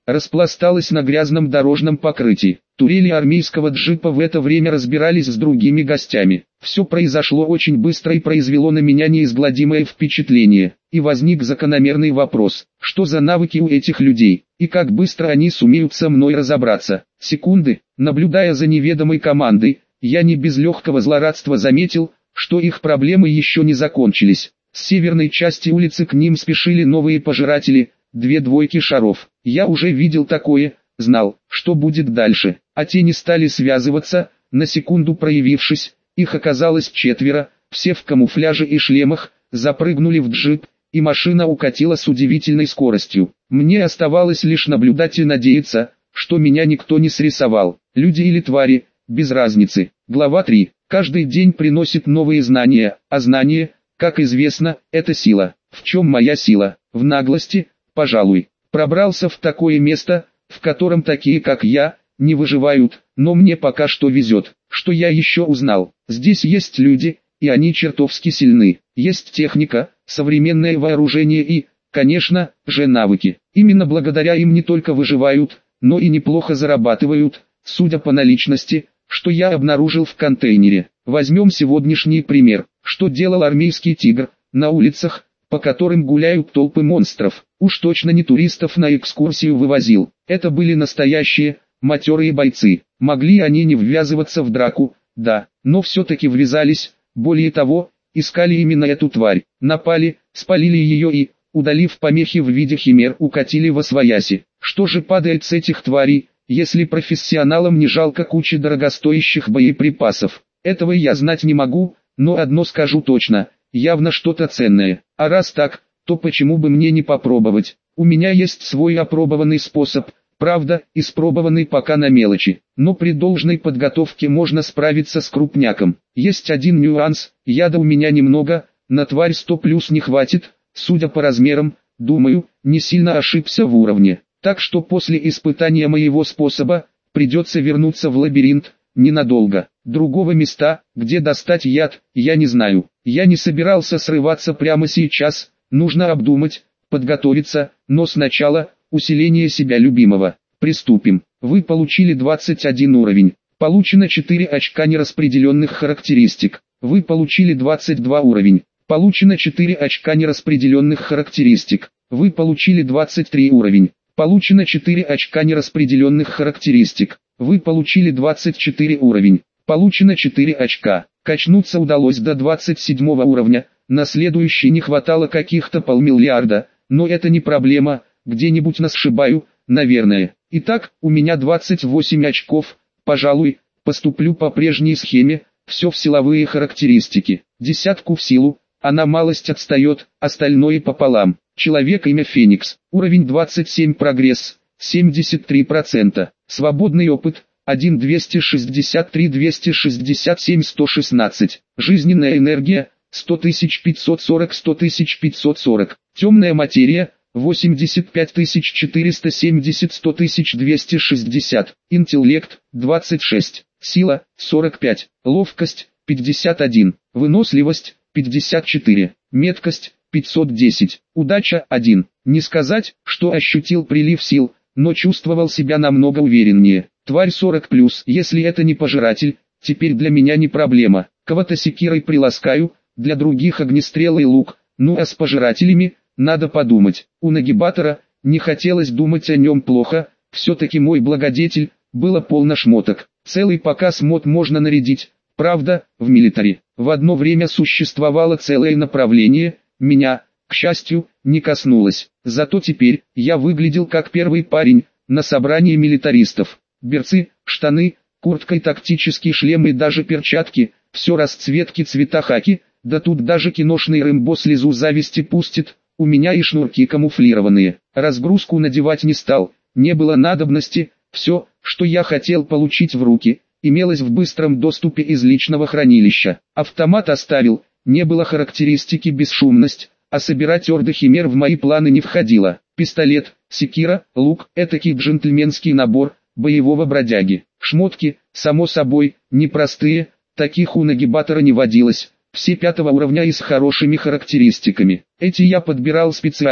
распласталась на грязном дорожном покрытии. Турели армейского джипа в это время разбирались с другими гостями. Все произошло очень быстро и произвело на меня неизгладимое впечатление. И возник закономерный вопрос: что за навыки у этих людей, и как быстро они сумеют со мной разобраться? Секунды, наблюдая за неведомой командой, я не без легкого злорадства заметил, что их проблемы еще не закончились. С северной части улицы к ним спешили новые пожиратели, две двойки шаров. Я уже видел такое, знал, что будет дальше. А те не стали связываться, на секунду проявившись, их оказалось четверо, все в камуфляже и шлемах, запрыгнули в джип, и машина укатила с удивительной скоростью. Мне оставалось лишь наблюдать и надеяться, что меня никто не срисовал. Люди или твари, без разницы. Глава три. Каждый день приносит новые знания, а знания, как известно, это сила. В чем моя сила? В наглости, пожалуй. Пробрался в такое место, в котором такие как я, не выживают, но мне пока что везет. Что я еще узнал? Здесь есть люди, и они чертовски сильны. Есть техника, современное вооружение и, конечно, же навыки. Именно благодаря им не только выживают, но и неплохо зарабатывают, судя по наличности, что я обнаружил в контейнере. Возьмем сегодняшний пример. Что делал армейский тигр на улицах, по которым гуляют толпы монстров? Уж точно не туристов на экскурсию вывозил. Это были настоящие, матерые бойцы. Могли они не ввязываться в драку, да, но все-таки ввязались. Более того, искали именно эту тварь. Напали, спалили ее и, удалив помехи в виде химер, укатили восвояси. Что же падает с этих тварей, если профессионалам не жалко кучи дорогостоящих боеприпасов? Этого я знать не могу, но одно скажу точно, явно что-то ценное. А раз так, то почему бы мне не попробовать? У меня есть свой опробованный способ, правда, испробованный пока на мелочи, но при должной подготовке можно справиться с крупняком. Есть один нюанс: яда у меня немного, на тварь сто плюс не хватит, судя по размерам, думаю, не сильно ошибся в уровне. Так что после испытания моего способа, придется вернуться в лабиринт, ненадолго. Другого места, где достать яд, я не знаю. Я не собирался срываться прямо сейчас, нужно обдумать, подготовиться, но сначала, усиление себя любимого. Приступим. Вы получили двадцать один уровень. Получено четыре очка нераспределенных характеристик. Вы получили двадцать два уровень. Получено четыре очка нераспределенных характеристик. Вы получили двадцать три уровень. Получено четыре очка нераспределенных характеристик. Вы получили двадцать четыре уровень. Получено четыре очка. Качнуться удалось до двадцать седьмого уровня, на следующий не хватало каких-то полмиллиарда, но это не проблема, где-нибудь насшибаю, наверное. Итак, у меня двадцать восемь очков, пожалуй, поступлю по прежней схеме, все в силовые характеристики. Десятку в силу, она малость отстает, остальное пополам. Человек имя Феникс, уровень двадцать семь, прогресс, семьдесят три процента. Свободный опыт, один двести шестьдесят три двести шестьдесят семь сто шестнадцать. Жизненная энергия, сто тысяч пятьсот сорок сто тысяч пятьсот сорок. Темная материя, восемьдесят пять тысяч четыреста семьдесят сто тысяч двести шестьдесят. Интеллект, двадцать шесть. Сила, сорок пять. Ловкость, пятьдесят один. Выносливость, пятьдесят четыре. Меткость, пятьсот десять. Удача, один. Не сказать, что ощутил прилив сил, но чувствовал себя намного увереннее. Тварь сорок плюс, если это не пожиратель, теперь для меня не проблема. Кого-то секирой приласкаю, для других огнестрел и лук, ну а с пожирателями, надо подумать. У нагибатора, не хотелось думать о нем плохо, все-таки мой благодетель, было полно шмоток. Целый показ мод можно нарядить, правда, в милитари. В одно время существовало целое направление, меня, к счастью, не коснулось. Зато теперь, я выглядел как первый парень, на собрании милитаристов. Берцы, штаны, куртка и тактический шлем и даже перчатки, все расцветки цвета хаки, да тут даже киношный Рэмбо слезу зависти пустит, у меня и шнурки камуфлированные. Разгрузку надевать не стал, не было надобности, все, что я хотел получить в руки, имелось в быстром доступе из личного хранилища. Автомат оставил, не было характеристики бесшумность, а собирать орды химер в мои планы не входило. Пистолет, секира, лук, этакий джентльменский набор боевого бродяги. Шмотки, само собой, непростые, таких у нагибатора не водилось, все пятого уровня и с хорошими характеристиками. Эти я подбирал специально,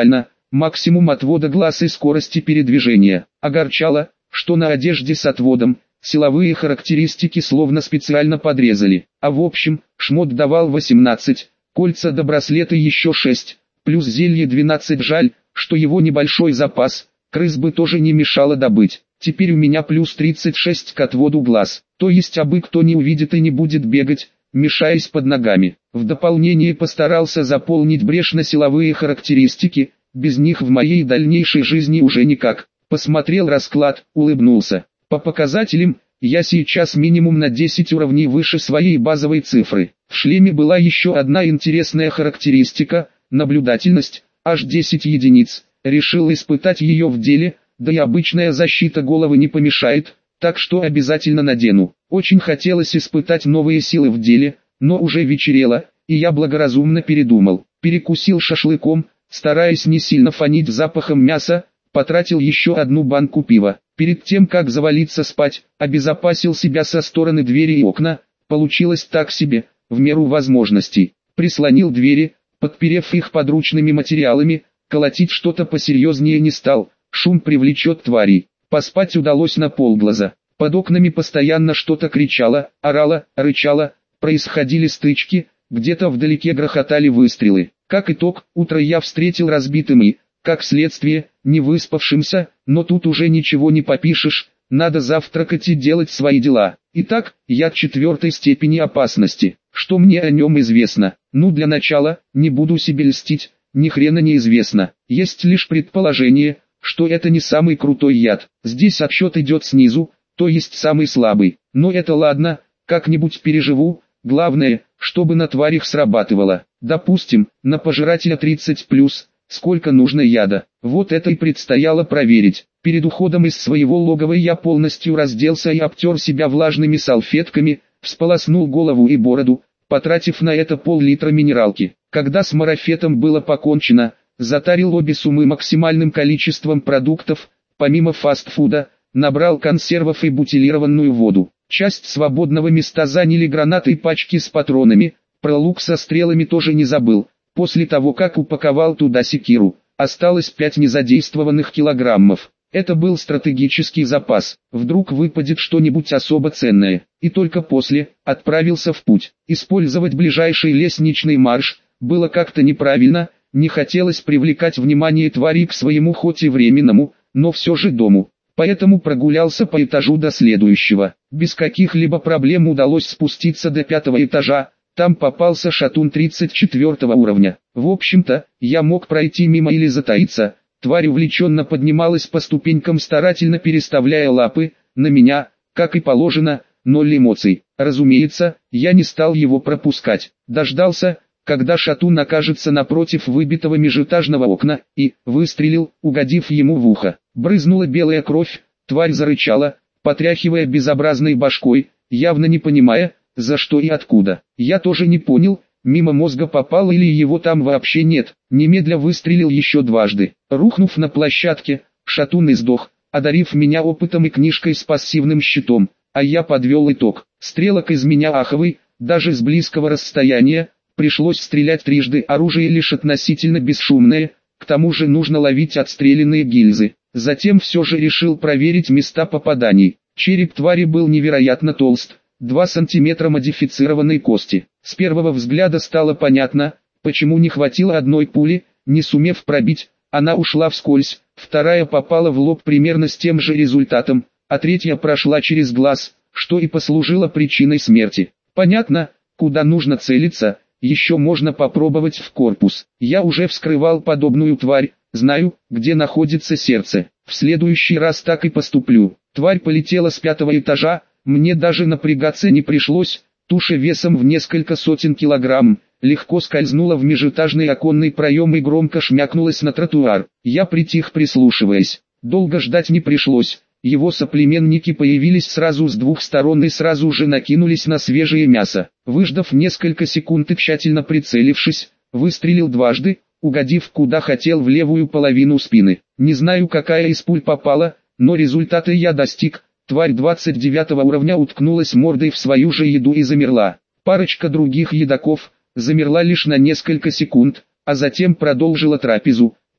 максимум отвода глаз и скорости передвижения. Огорчало, что на одежде с отводом, силовые характеристики словно специально подрезали. А в общем, шмот давал восемнадцать, кольца до браслета еще шесть, плюс зелье двенадцать. Жаль, что его небольшой запас, крыс бы тоже не мешало добыть. Теперь у меня плюс тридцать шесть к отводу глаз, то есть абы кто не увидит и не будет бегать, мешаясь под ногами. В дополнение постарался заполнить брешь на силовые характеристики, без них в моей дальнейшей жизни уже никак. Посмотрел расклад, улыбнулся. По показателям, я сейчас минимум на десять уровней выше своей базовой цифры. В шлеме была еще одна интересная характеристика, наблюдательность, аж десять единиц. Решил испытать ее в деле, да и обычная защита головы не помешает, так что обязательно надену. Очень хотелось испытать новые силы в деле, но уже вечерело, и я благоразумно передумал. Перекусил шашлыком, стараясь не сильно фонить запахом мяса, потратил еще одну банку пива. Перед тем как завалиться спать, обезопасил себя со стороны двери и окна, получилось так себе, в меру возможностей. Прислонил двери, подперев их подручными материалами, колотить что-то посерьезнее не стал, шум привлечет тварей. Поспать удалось на полглаза. Под окнами постоянно что-то кричало, орало, рычало, происходили стычки, где-то вдалеке грохотали выстрелы. Как итог, утро я встретил разбитым и, как следствие, не выспавшимся, но тут уже ничего не попишешь, надо завтракать и делать свои дела. Итак, яд четвертой степени опасности. Что мне о нем известно? Ну, для начала, не буду себе льстить, ни хрена не известно. Есть лишь предположение, что это не самый крутой яд. Здесь отсчет идет снизу, то есть самый слабый. Но это ладно, как-нибудь переживу, главное, чтобы на тварях срабатывало. Допустим, на пожирателя тридцать плюс, сколько нужно яда. Вот это и предстояло проверить. Перед уходом из своего логова я полностью разделся и обтер себя влажными салфетками, всполоснул голову и бороду, потратив на это пол-литра минералки. Когда с марафетом было покончено, затарил обе суммы максимальным количеством продуктов, помимо фастфуда, набрал консервов и бутилированную воду. Часть свободного места заняли гранаты и пачки с патронами, про лук со стрелами тоже не забыл. После того как упаковал туда секиру, осталось пять незадействованных килограммов. Это был стратегический запас, вдруг выпадет что-нибудь особо ценное. И только после, отправился в путь. Использовать ближайший лестничный марш было как-то неправильно, не хотелось привлекать внимание тварей к своему хоть и временному, но все же дому. Поэтому прогулялся по этажу до следующего. Без каких-либо проблем удалось спуститься до пятого этажа. Там попался шатун тридцать четвёртого уровня. В общем-то, я мог пройти мимо или затаиться. Тварь увлеченно поднималась по ступенькам, старательно переставляя лапы. На меня, как и положено, ноль эмоций. Разумеется, я не стал его пропускать. Дождался, когда шатун окажется напротив выбитого межэтажного окна, и выстрелил, угодив ему в ухо. Брызнула белая кровь, тварь зарычала, потряхивая безобразной башкой, явно не понимая, за что и откуда. Я тоже не понял, мимо мозга попал или его там вообще нет. Немедля выстрелил еще дважды. Рухнув на площадке, шатун издох, одарив меня опытом и книжкой с пассивным щитом, а я подвел итог. Стрелок из меня аховый, даже с близкого расстояния, пришлось стрелять трижды, оружие лишь относительно бесшумное, к тому же нужно ловить отстрелянные гильзы. Затем все же решил проверить места попаданий. Череп твари был невероятно толст. два сантиметра модифицированной кости. С первого взгляда стало понятно, почему не хватило одной пули, не сумев пробить, она ушла вскользь, вторая попала в лоб примерно с тем же результатом, а третья прошла через глаз, что и послужило причиной смерти. Понятно, куда нужно целиться, еще можно попробовать в корпус. Я уже вскрывал подобную тварь, знаю, где находится сердце. В следующий раз так и поступлю. Тварь полетела с пятого этажа, мне даже напрягаться не пришлось, туша весом в несколько сотен килограмм, легко скользнула в межэтажный оконный проем и громко шмякнулась на тротуар. Я притих, прислушиваясь. Долго ждать не пришлось, его соплеменники появились сразу с двух сторон и сразу же накинулись на свежее мясо. Выждав несколько секунд и тщательно прицелившись, выстрелил дважды, угодив куда хотел, в левую половину спины. Не знаю, какая из пуль попала, но результата я достиг. Тварь двадцать девятого уровня уткнулась мордой в свою же еду и замерла. Парочка других едоков замерла лишь на несколько секунд, а затем продолжила трапезу.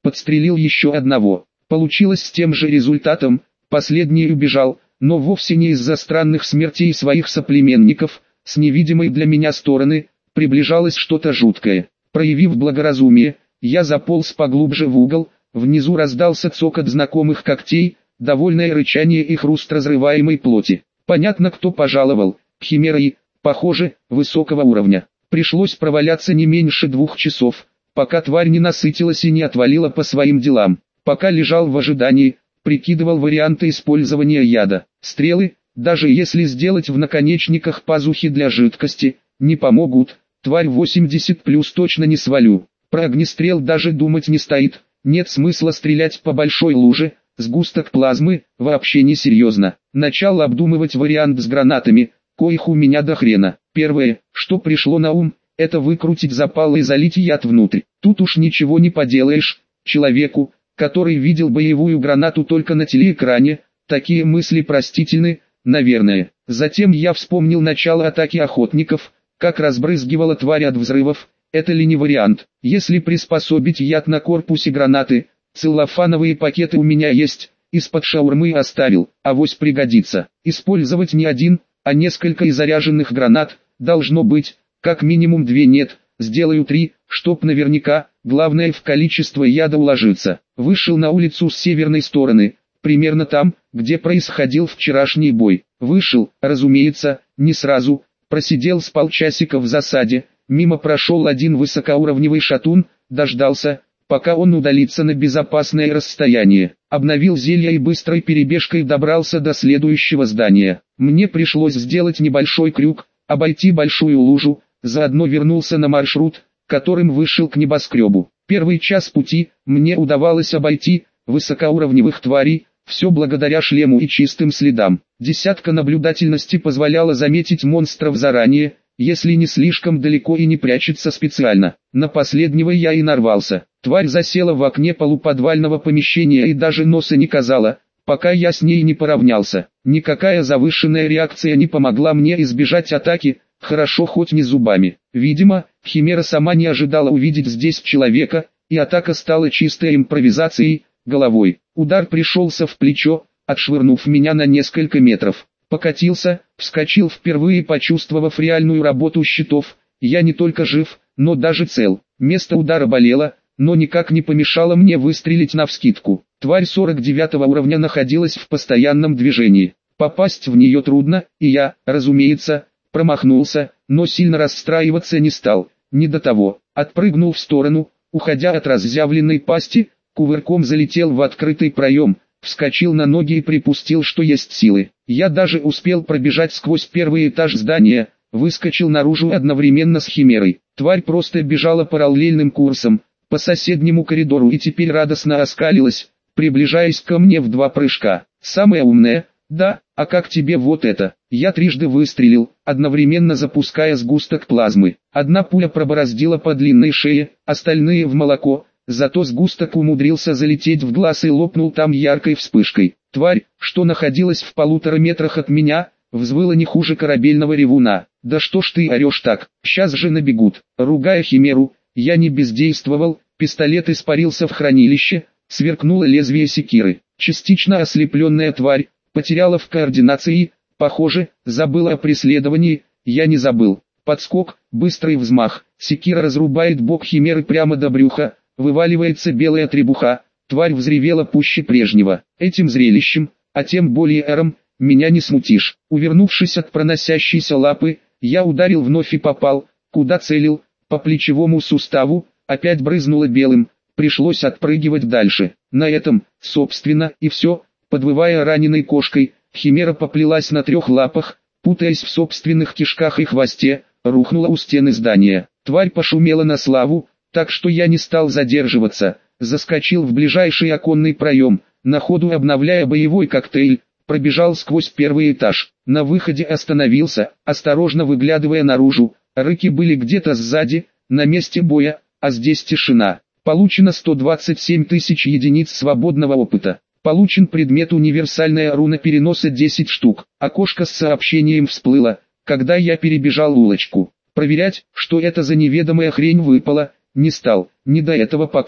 подстрелил еще одного. Получилось с тем же результатом, последний убежал, но вовсе не из-за странных смертей своих соплеменников, с невидимой для меня стороны, приближалось что-то жуткое. Проявив благоразумие, я заполз поглубже в угол, внизу раздался цокот знакомых когтей, довольное рычание и хруст разрываемой плоти. Понятно, кто пожаловал, химеры, похоже, высокого уровня. Пришлось проваляться не меньше двух часов, пока тварь не насытилась и не отвалила по своим делам. Пока лежал в ожидании, прикидывал варианты использования яда. Стрелы, даже если сделать в наконечниках пазухи для жидкости, не помогут, тварь восемьдесят плюс точно не свалю. Про огнестрел даже думать не стоит, нет смысла стрелять по большой луже, сгусток плазмы, вообще не серьезно. Начал обдумывать вариант с гранатами, коих у меня до хрена. Первое, что пришло на ум, это выкрутить запал и залить яд внутрь. Тут уж ничего не поделаешь, человеку, который видел боевую гранату только на телеэкране, такие мысли простительны, наверное. Затем я вспомнил начало атаки охотников, как разбрызгивала тварь от взрывов, это ли не вариант? Если приспособить яд на корпусе гранаты, целлофановые пакеты у меня есть, из-под шаурмы оставил, авось пригодится. Использовать не один, а несколько и заряженных гранат, должно быть, как минимум две нет, сделаю три, чтоб наверняка, главное в количество яда уложиться. Вышел на улицу с северной стороны, примерно там, где происходил вчерашний бой. Вышел, разумеется, не сразу, просидел с полчасика в засаде, мимо прошел один высокоуровневый шатун, дождался, пока он удалится на безопасное расстояние. Обновил зелье и быстрой перебежкой добрался до следующего здания. Мне пришлось сделать небольшой крюк, обойти большую лужу, заодно вернулся на маршрут, которым вышел к небоскребу. Первый час пути мне удавалось обойти высокоуровневых тварей, все благодаря шлему и чистым следам. Десятка наблюдательности позволяла заметить монстров заранее, если не слишком далеко и не прячется специально. На последнего я и нарвался. Тварь засела в окне полуподвального помещения и даже носа не казала, пока я с ней не поравнялся. Никакая завышенная реакция не помогла мне избежать атаки, хорошо хоть не зубами. Видимо, химера сама не ожидала увидеть здесь человека, и атака стала чистой импровизацией, головой. Удар пришелся в плечо, отшвырнув меня на несколько метров. Покатился, вскочил, впервые почувствовав реальную работу щитов. Я не только жив, но даже цел. Место удара болело, но никак не помешало мне выстрелить навскидку. Тварь сорок девятого уровня находилась в постоянном движении. Попасть в нее трудно, и я, разумеется, промахнулся, но сильно расстраиваться не стал. Не до того. Отпрыгнул в сторону, уходя от разъявленной пасти, кувырком залетел в открытый проем, вскочил на ноги и припустил, что есть силы. Я даже успел пробежать сквозь первый этаж здания, выскочил наружу одновременно с химерой. Тварь просто бежала параллельным курсом, по соседнему коридору и теперь радостно оскалилась, приближаясь ко мне в два прыжка. Самая умная, да, а как тебе вот это? Я трижды выстрелил, одновременно запуская сгусток плазмы. Одна пуля пробороздила по длинной шее, остальные в молоко. Зато сгусток умудрился залететь в глаз и лопнул там яркой вспышкой. Тварь, что находилась в полутора метрах от меня, взвыла не хуже корабельного ревуна. «Да что ж ты орешь так, сейчас же набегут!» Ругая химеру, я не бездействовал, пистолет испарился в хранилище, сверкнуло лезвие секиры. Частично ослепленная тварь, потеряла в координации, похоже, забыла о преследовании, я не забыл. Подскок, быстрый взмах, секира разрубает бок химеры прямо до брюха, вываливается белая требуха, тварь взревела пуще прежнего. Этим зрелищем, а тем более эром, меня не смутишь. Увернувшись от проносящейся лапы, я ударил вновь и попал, куда целил, по плечевому суставу, опять брызнуло белым, пришлось отпрыгивать дальше. На этом, собственно, и все. Подвывая раненой кошкой, химера поплелась на трех лапах, путаясь в собственных кишках и хвосте, рухнула у стены здания. Тварь пошумела на славу, так что я не стал задерживаться, заскочил в ближайший оконный проем, на ходу обновляя боевой коктейль, пробежал сквозь первый этаж. На выходе остановился, осторожно выглядывая наружу, рыки были где-то сзади, на месте боя, а здесь тишина. Получено сто двадцать семь тысяч единиц свободного опыта. Получен предмет универсальная руна переноса десять штук. Окошко с сообщением всплыло, когда я перебежал улочку. Проверять, что это за неведомая хрень выпала, не стал, не до этого пока.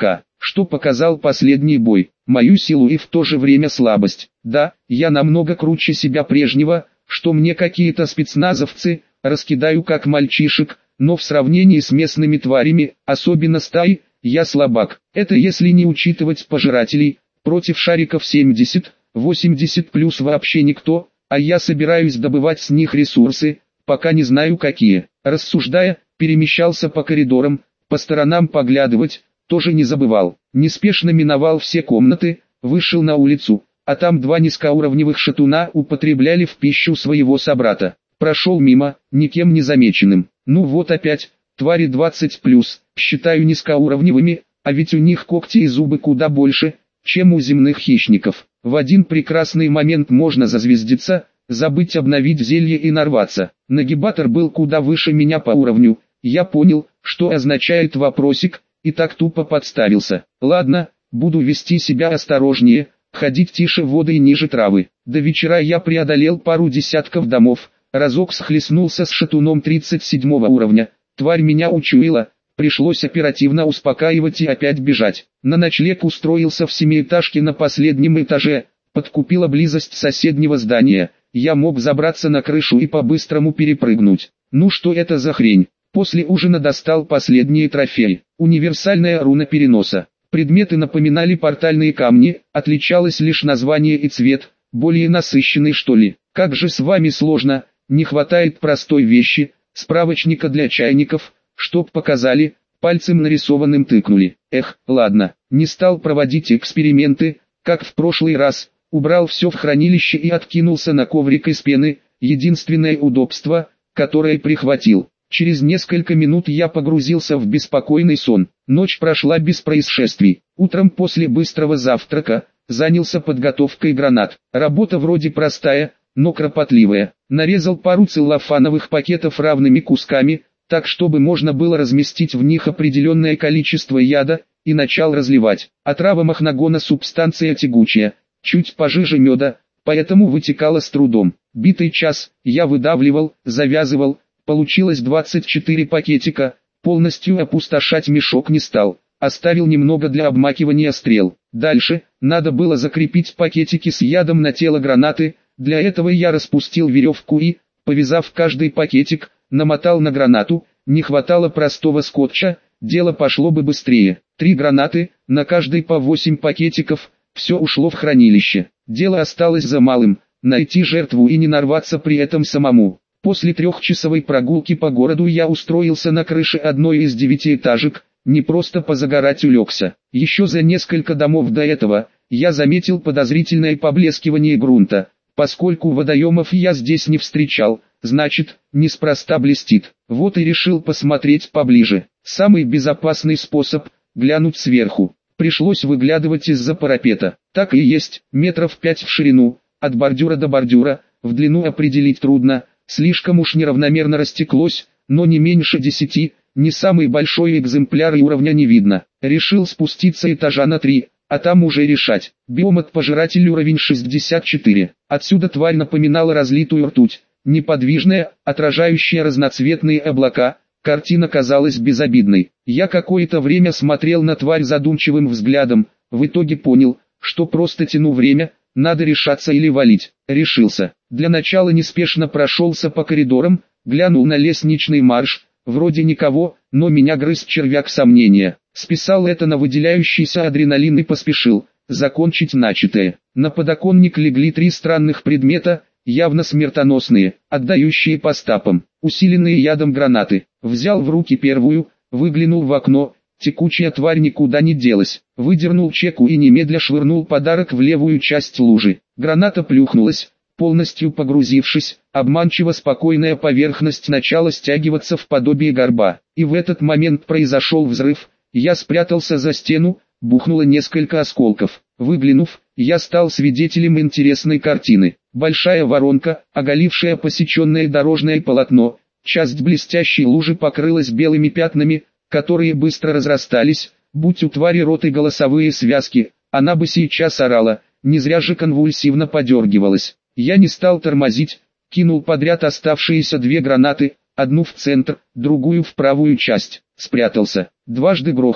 что показал последний бой, мою силу и в то же время слабость. Да, я намного круче себя прежнего, что мне какие-то спецназовцы, раскидаю как мальчишек, но в сравнении с местными тварями, особенно стаи, я слабак. Это если не учитывать пожирателей, против шариков семьдесят, восемьдесят плюс вообще никто, а я собираюсь добывать с них ресурсы, пока не знаю какие. Рассуждая, перемещался по коридорам, по сторонам поглядывать, тоже не забывал. Неспешно миновал все комнаты, вышел на улицу, а там два низкоуровневых шатуна употребляли в пищу своего собрата. Прошел мимо, никем не замеченным. Ну вот опять, твари двадцать плюс, считаю низкоуровневыми, а ведь у них когти и зубы куда больше, чем у земных хищников. В один прекрасный момент можно зазвездиться, забыть обновить зелье и нарваться. Нагибатор был куда выше меня по уровню, я понял, что означает вопросик, и так тупо подставился. Ладно, буду вести себя осторожнее, ходить тише воды и ниже травы. До вечера я преодолел пару десятков домов, разок схлестнулся с шатуном тридцать седьмого уровня, тварь меня учуяла, пришлось оперативно успокаивать и опять бежать. На ночлег устроился в семиэтажке на последнем этаже, подкупила близость соседнего здания, я мог забраться на крышу и по-быстрому перепрыгнуть. Ну что это за хрень? После ужина достал последние трофеи. Универсальная руна переноса. Предметы напоминали портальные камни, отличалось лишь название и цвет, более насыщенный что ли. Как же с вами сложно, не хватает простой вещи, справочника для чайников, чтоб показали, пальцем нарисованным тыкнули. Эх, ладно, не стал проводить эксперименты, как в прошлый раз, убрал все в хранилище и откинулся на коврик из пены, единственное удобство, которое прихватил. Через несколько минут я погрузился в беспокойный сон. Ночь прошла без происшествий. Утром после быстрого завтрака занялся подготовкой гранат. Работа вроде простая, но кропотливая. Нарезал пару целлофановых пакетов равными кусками, так чтобы можно было разместить в них определенное количество яда, и начал разливать. Отрава махнагона субстанция тягучая, чуть пожиже меда, поэтому вытекала с трудом. Битый час я выдавливал, завязывал. Получилось двадцать четыре пакетика, полностью опустошать мешок не стал, оставил немного для обмакивания стрел. Дальше, надо было закрепить пакетики с ядом на тело гранаты, для этого я распустил веревку и, повязав каждый пакетик, намотал на гранату, не хватало простого скотча, дело пошло бы быстрее. Три гранаты, на каждой по восемь пакетиков, все ушло в хранилище. Дело осталось за малым, найти жертву и не нарваться при этом самому. После трехчасовой прогулки по городу я устроился на крыше одной из девятиэтажек, не просто позагорать улегся. Еще за несколько домов до этого, я заметил подозрительное поблескивание грунта. Поскольку водоемов я здесь не встречал, значит, неспроста блестит. Вот и решил посмотреть поближе. Самый безопасный способ – глянуть сверху. Пришлось выглядывать из-за парапета. Так и есть, метров пять в ширину, от бордюра до бордюра, в длину определить трудно. Слишком уж неравномерно растеклось, но не меньше десяти, не самый большой экземпляр и уровня не видно. Решил спуститься этажа на три, а там уже решать. Биом от пожиратель уровень шестьдесят четыре. Отсюда тварь напоминала разлитую ртуть, неподвижная, отражающая разноцветные облака. Картина казалась безобидной. Я какое-то время смотрел на тварь задумчивым взглядом, в итоге понял, что просто тяну время. Надо решаться или валить. Решился. Для начала неспешно прошелся по коридорам, глянул на лестничный марш, вроде никого, но меня грыз червяк сомнения. Списал это на выделяющийся адреналин и поспешил закончить начатое. На подоконник легли три странных предмета, явно смертоносные, отдающие по стапам, усиленные ядом гранаты. Взял в руки первую, выглянул в окно. Текучая тварь никуда не делась. Выдернул чеку и немедля швырнул подарок в левую часть лужи. Граната плюхнулась, полностью погрузившись, обманчиво спокойная поверхность начала стягиваться в подобие горба. И в этот момент произошел взрыв. Я спрятался за стену, бухнуло несколько осколков. Выглянув, я стал свидетелем интересной картины. Большая воронка, оголившая посеченное дорожное полотно. Часть блестящей лужи покрылась белыми пятнами, которые быстро разрастались. Будь у твари рот и голосовые связки, она бы сейчас орала, не зря же конвульсивно подергивалась. Я не стал тормозить, кинул подряд оставшиеся две гранаты, одну в центр, другую в правую часть, спрятался. Дважды грохнуло.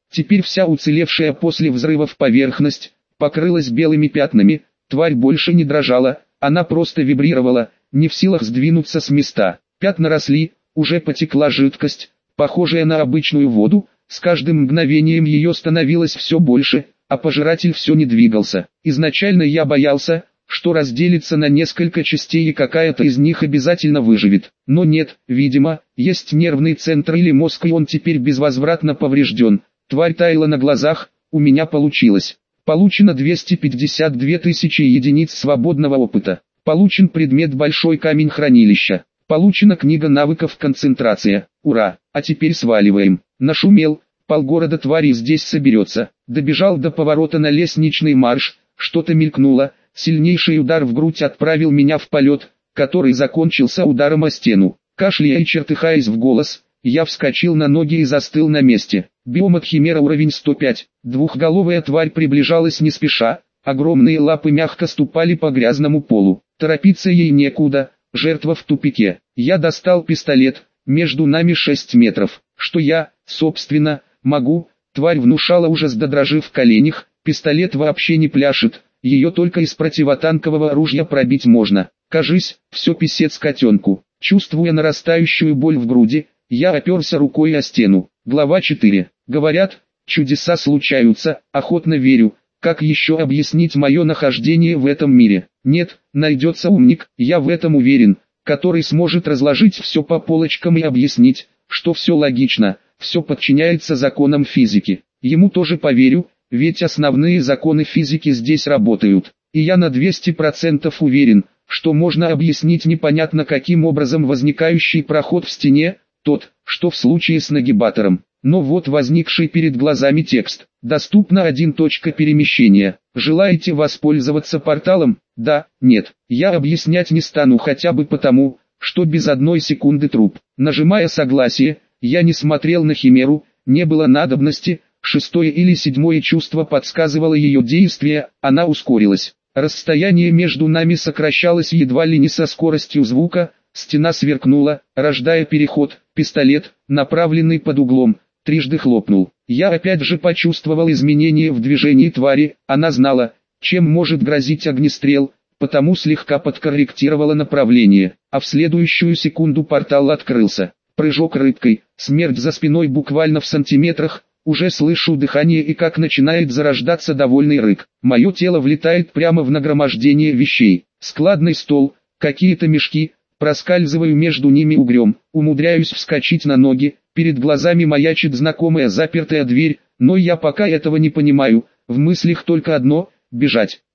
Теперь вся уцелевшая после взрывов поверхность покрылась белыми пятнами, тварь больше не дрожала, она просто вибрировала, не в силах сдвинуться с места. Пятна росли, уже потекла жидкость, похожая на обычную воду, с каждым мгновением ее становилось все больше, а пожиратель все не двигался. Изначально я боялся, что разделится на несколько частей и какая-то из них обязательно выживет. Но нет, видимо, есть нервный центр или мозг, и он теперь безвозвратно поврежден. Тварь таяла на глазах, у меня получилось. Получено двести пятьдесят две тысячи единиц свободного опыта. Получен предмет большой камень хранилища. Получена книга навыков концентрация. Ура! А теперь сваливаем. Нашумел, полгорода тварей здесь соберется. Добежал до поворота на лестничный марш, что-то мелькнуло, сильнейший удар в грудь отправил меня в полет, который закончился ударом о стену. Кашляя и чертыхаясь в голос, я вскочил на ноги и застыл на месте. Биом Химера уровень сто пять. Двухголовая тварь приближалась не спеша, огромные лапы мягко ступали по грязному полу. Торопиться ей некуда, жертва в тупике. Я достал пистолет, между нами шесть метров. Что я, собственно, могу? Тварь внушала ужас до дрожи в коленях, пистолет вообще не пляшет, ее только из противотанкового оружия пробить можно. Кажись, все писец котенку. Чувствуя нарастающую боль в груди, я оперся рукой о стену. Глава четыре. Говорят, чудеса случаются, охотно верю. Как еще объяснить мое нахождение в этом мире? Нет, найдется умник, я в этом уверен, который сможет разложить все по полочкам и объяснить, что все логично, все подчиняется законам физики. Ему тоже поверю, ведь основные законы физики здесь работают. И я на двести процентов уверен, что можно объяснить непонятно каким образом возникающий проход в стене, тот, что в случае с нагибатором. Но вот возникший перед глазами текст. Доступно один точка перемещения. Желаете воспользоваться порталом? Да, нет. Я объяснять не стану хотя бы потому, что без одной секунды труп. Нажимая согласие, я не смотрел на Химеру, не было надобности, шестое или седьмое чувство подсказывало ее действие, она ускорилась. Расстояние между нами сокращалось едва ли не со скоростью звука, стена сверкнула, рождая переход, пистолет, направленный под углом, трижды хлопнул. Я опять же почувствовал изменение в движении твари, она знала, чем может грозить огнестрел, потому слегка подкорректировала направление, а в следующую секунду портал открылся. Прыжок рыбкой, смерть за спиной буквально в сантиметрах, уже слышу дыхание и как начинает зарождаться довольный рык. Мое тело влетает прямо в нагромождение вещей. Складный стол, какие-то мешки, проскальзываю между ними угрём, умудряюсь вскочить на ноги, перед глазами маячит знакомая запертая дверь, но я пока этого не понимаю, в мыслях только одно – бежать.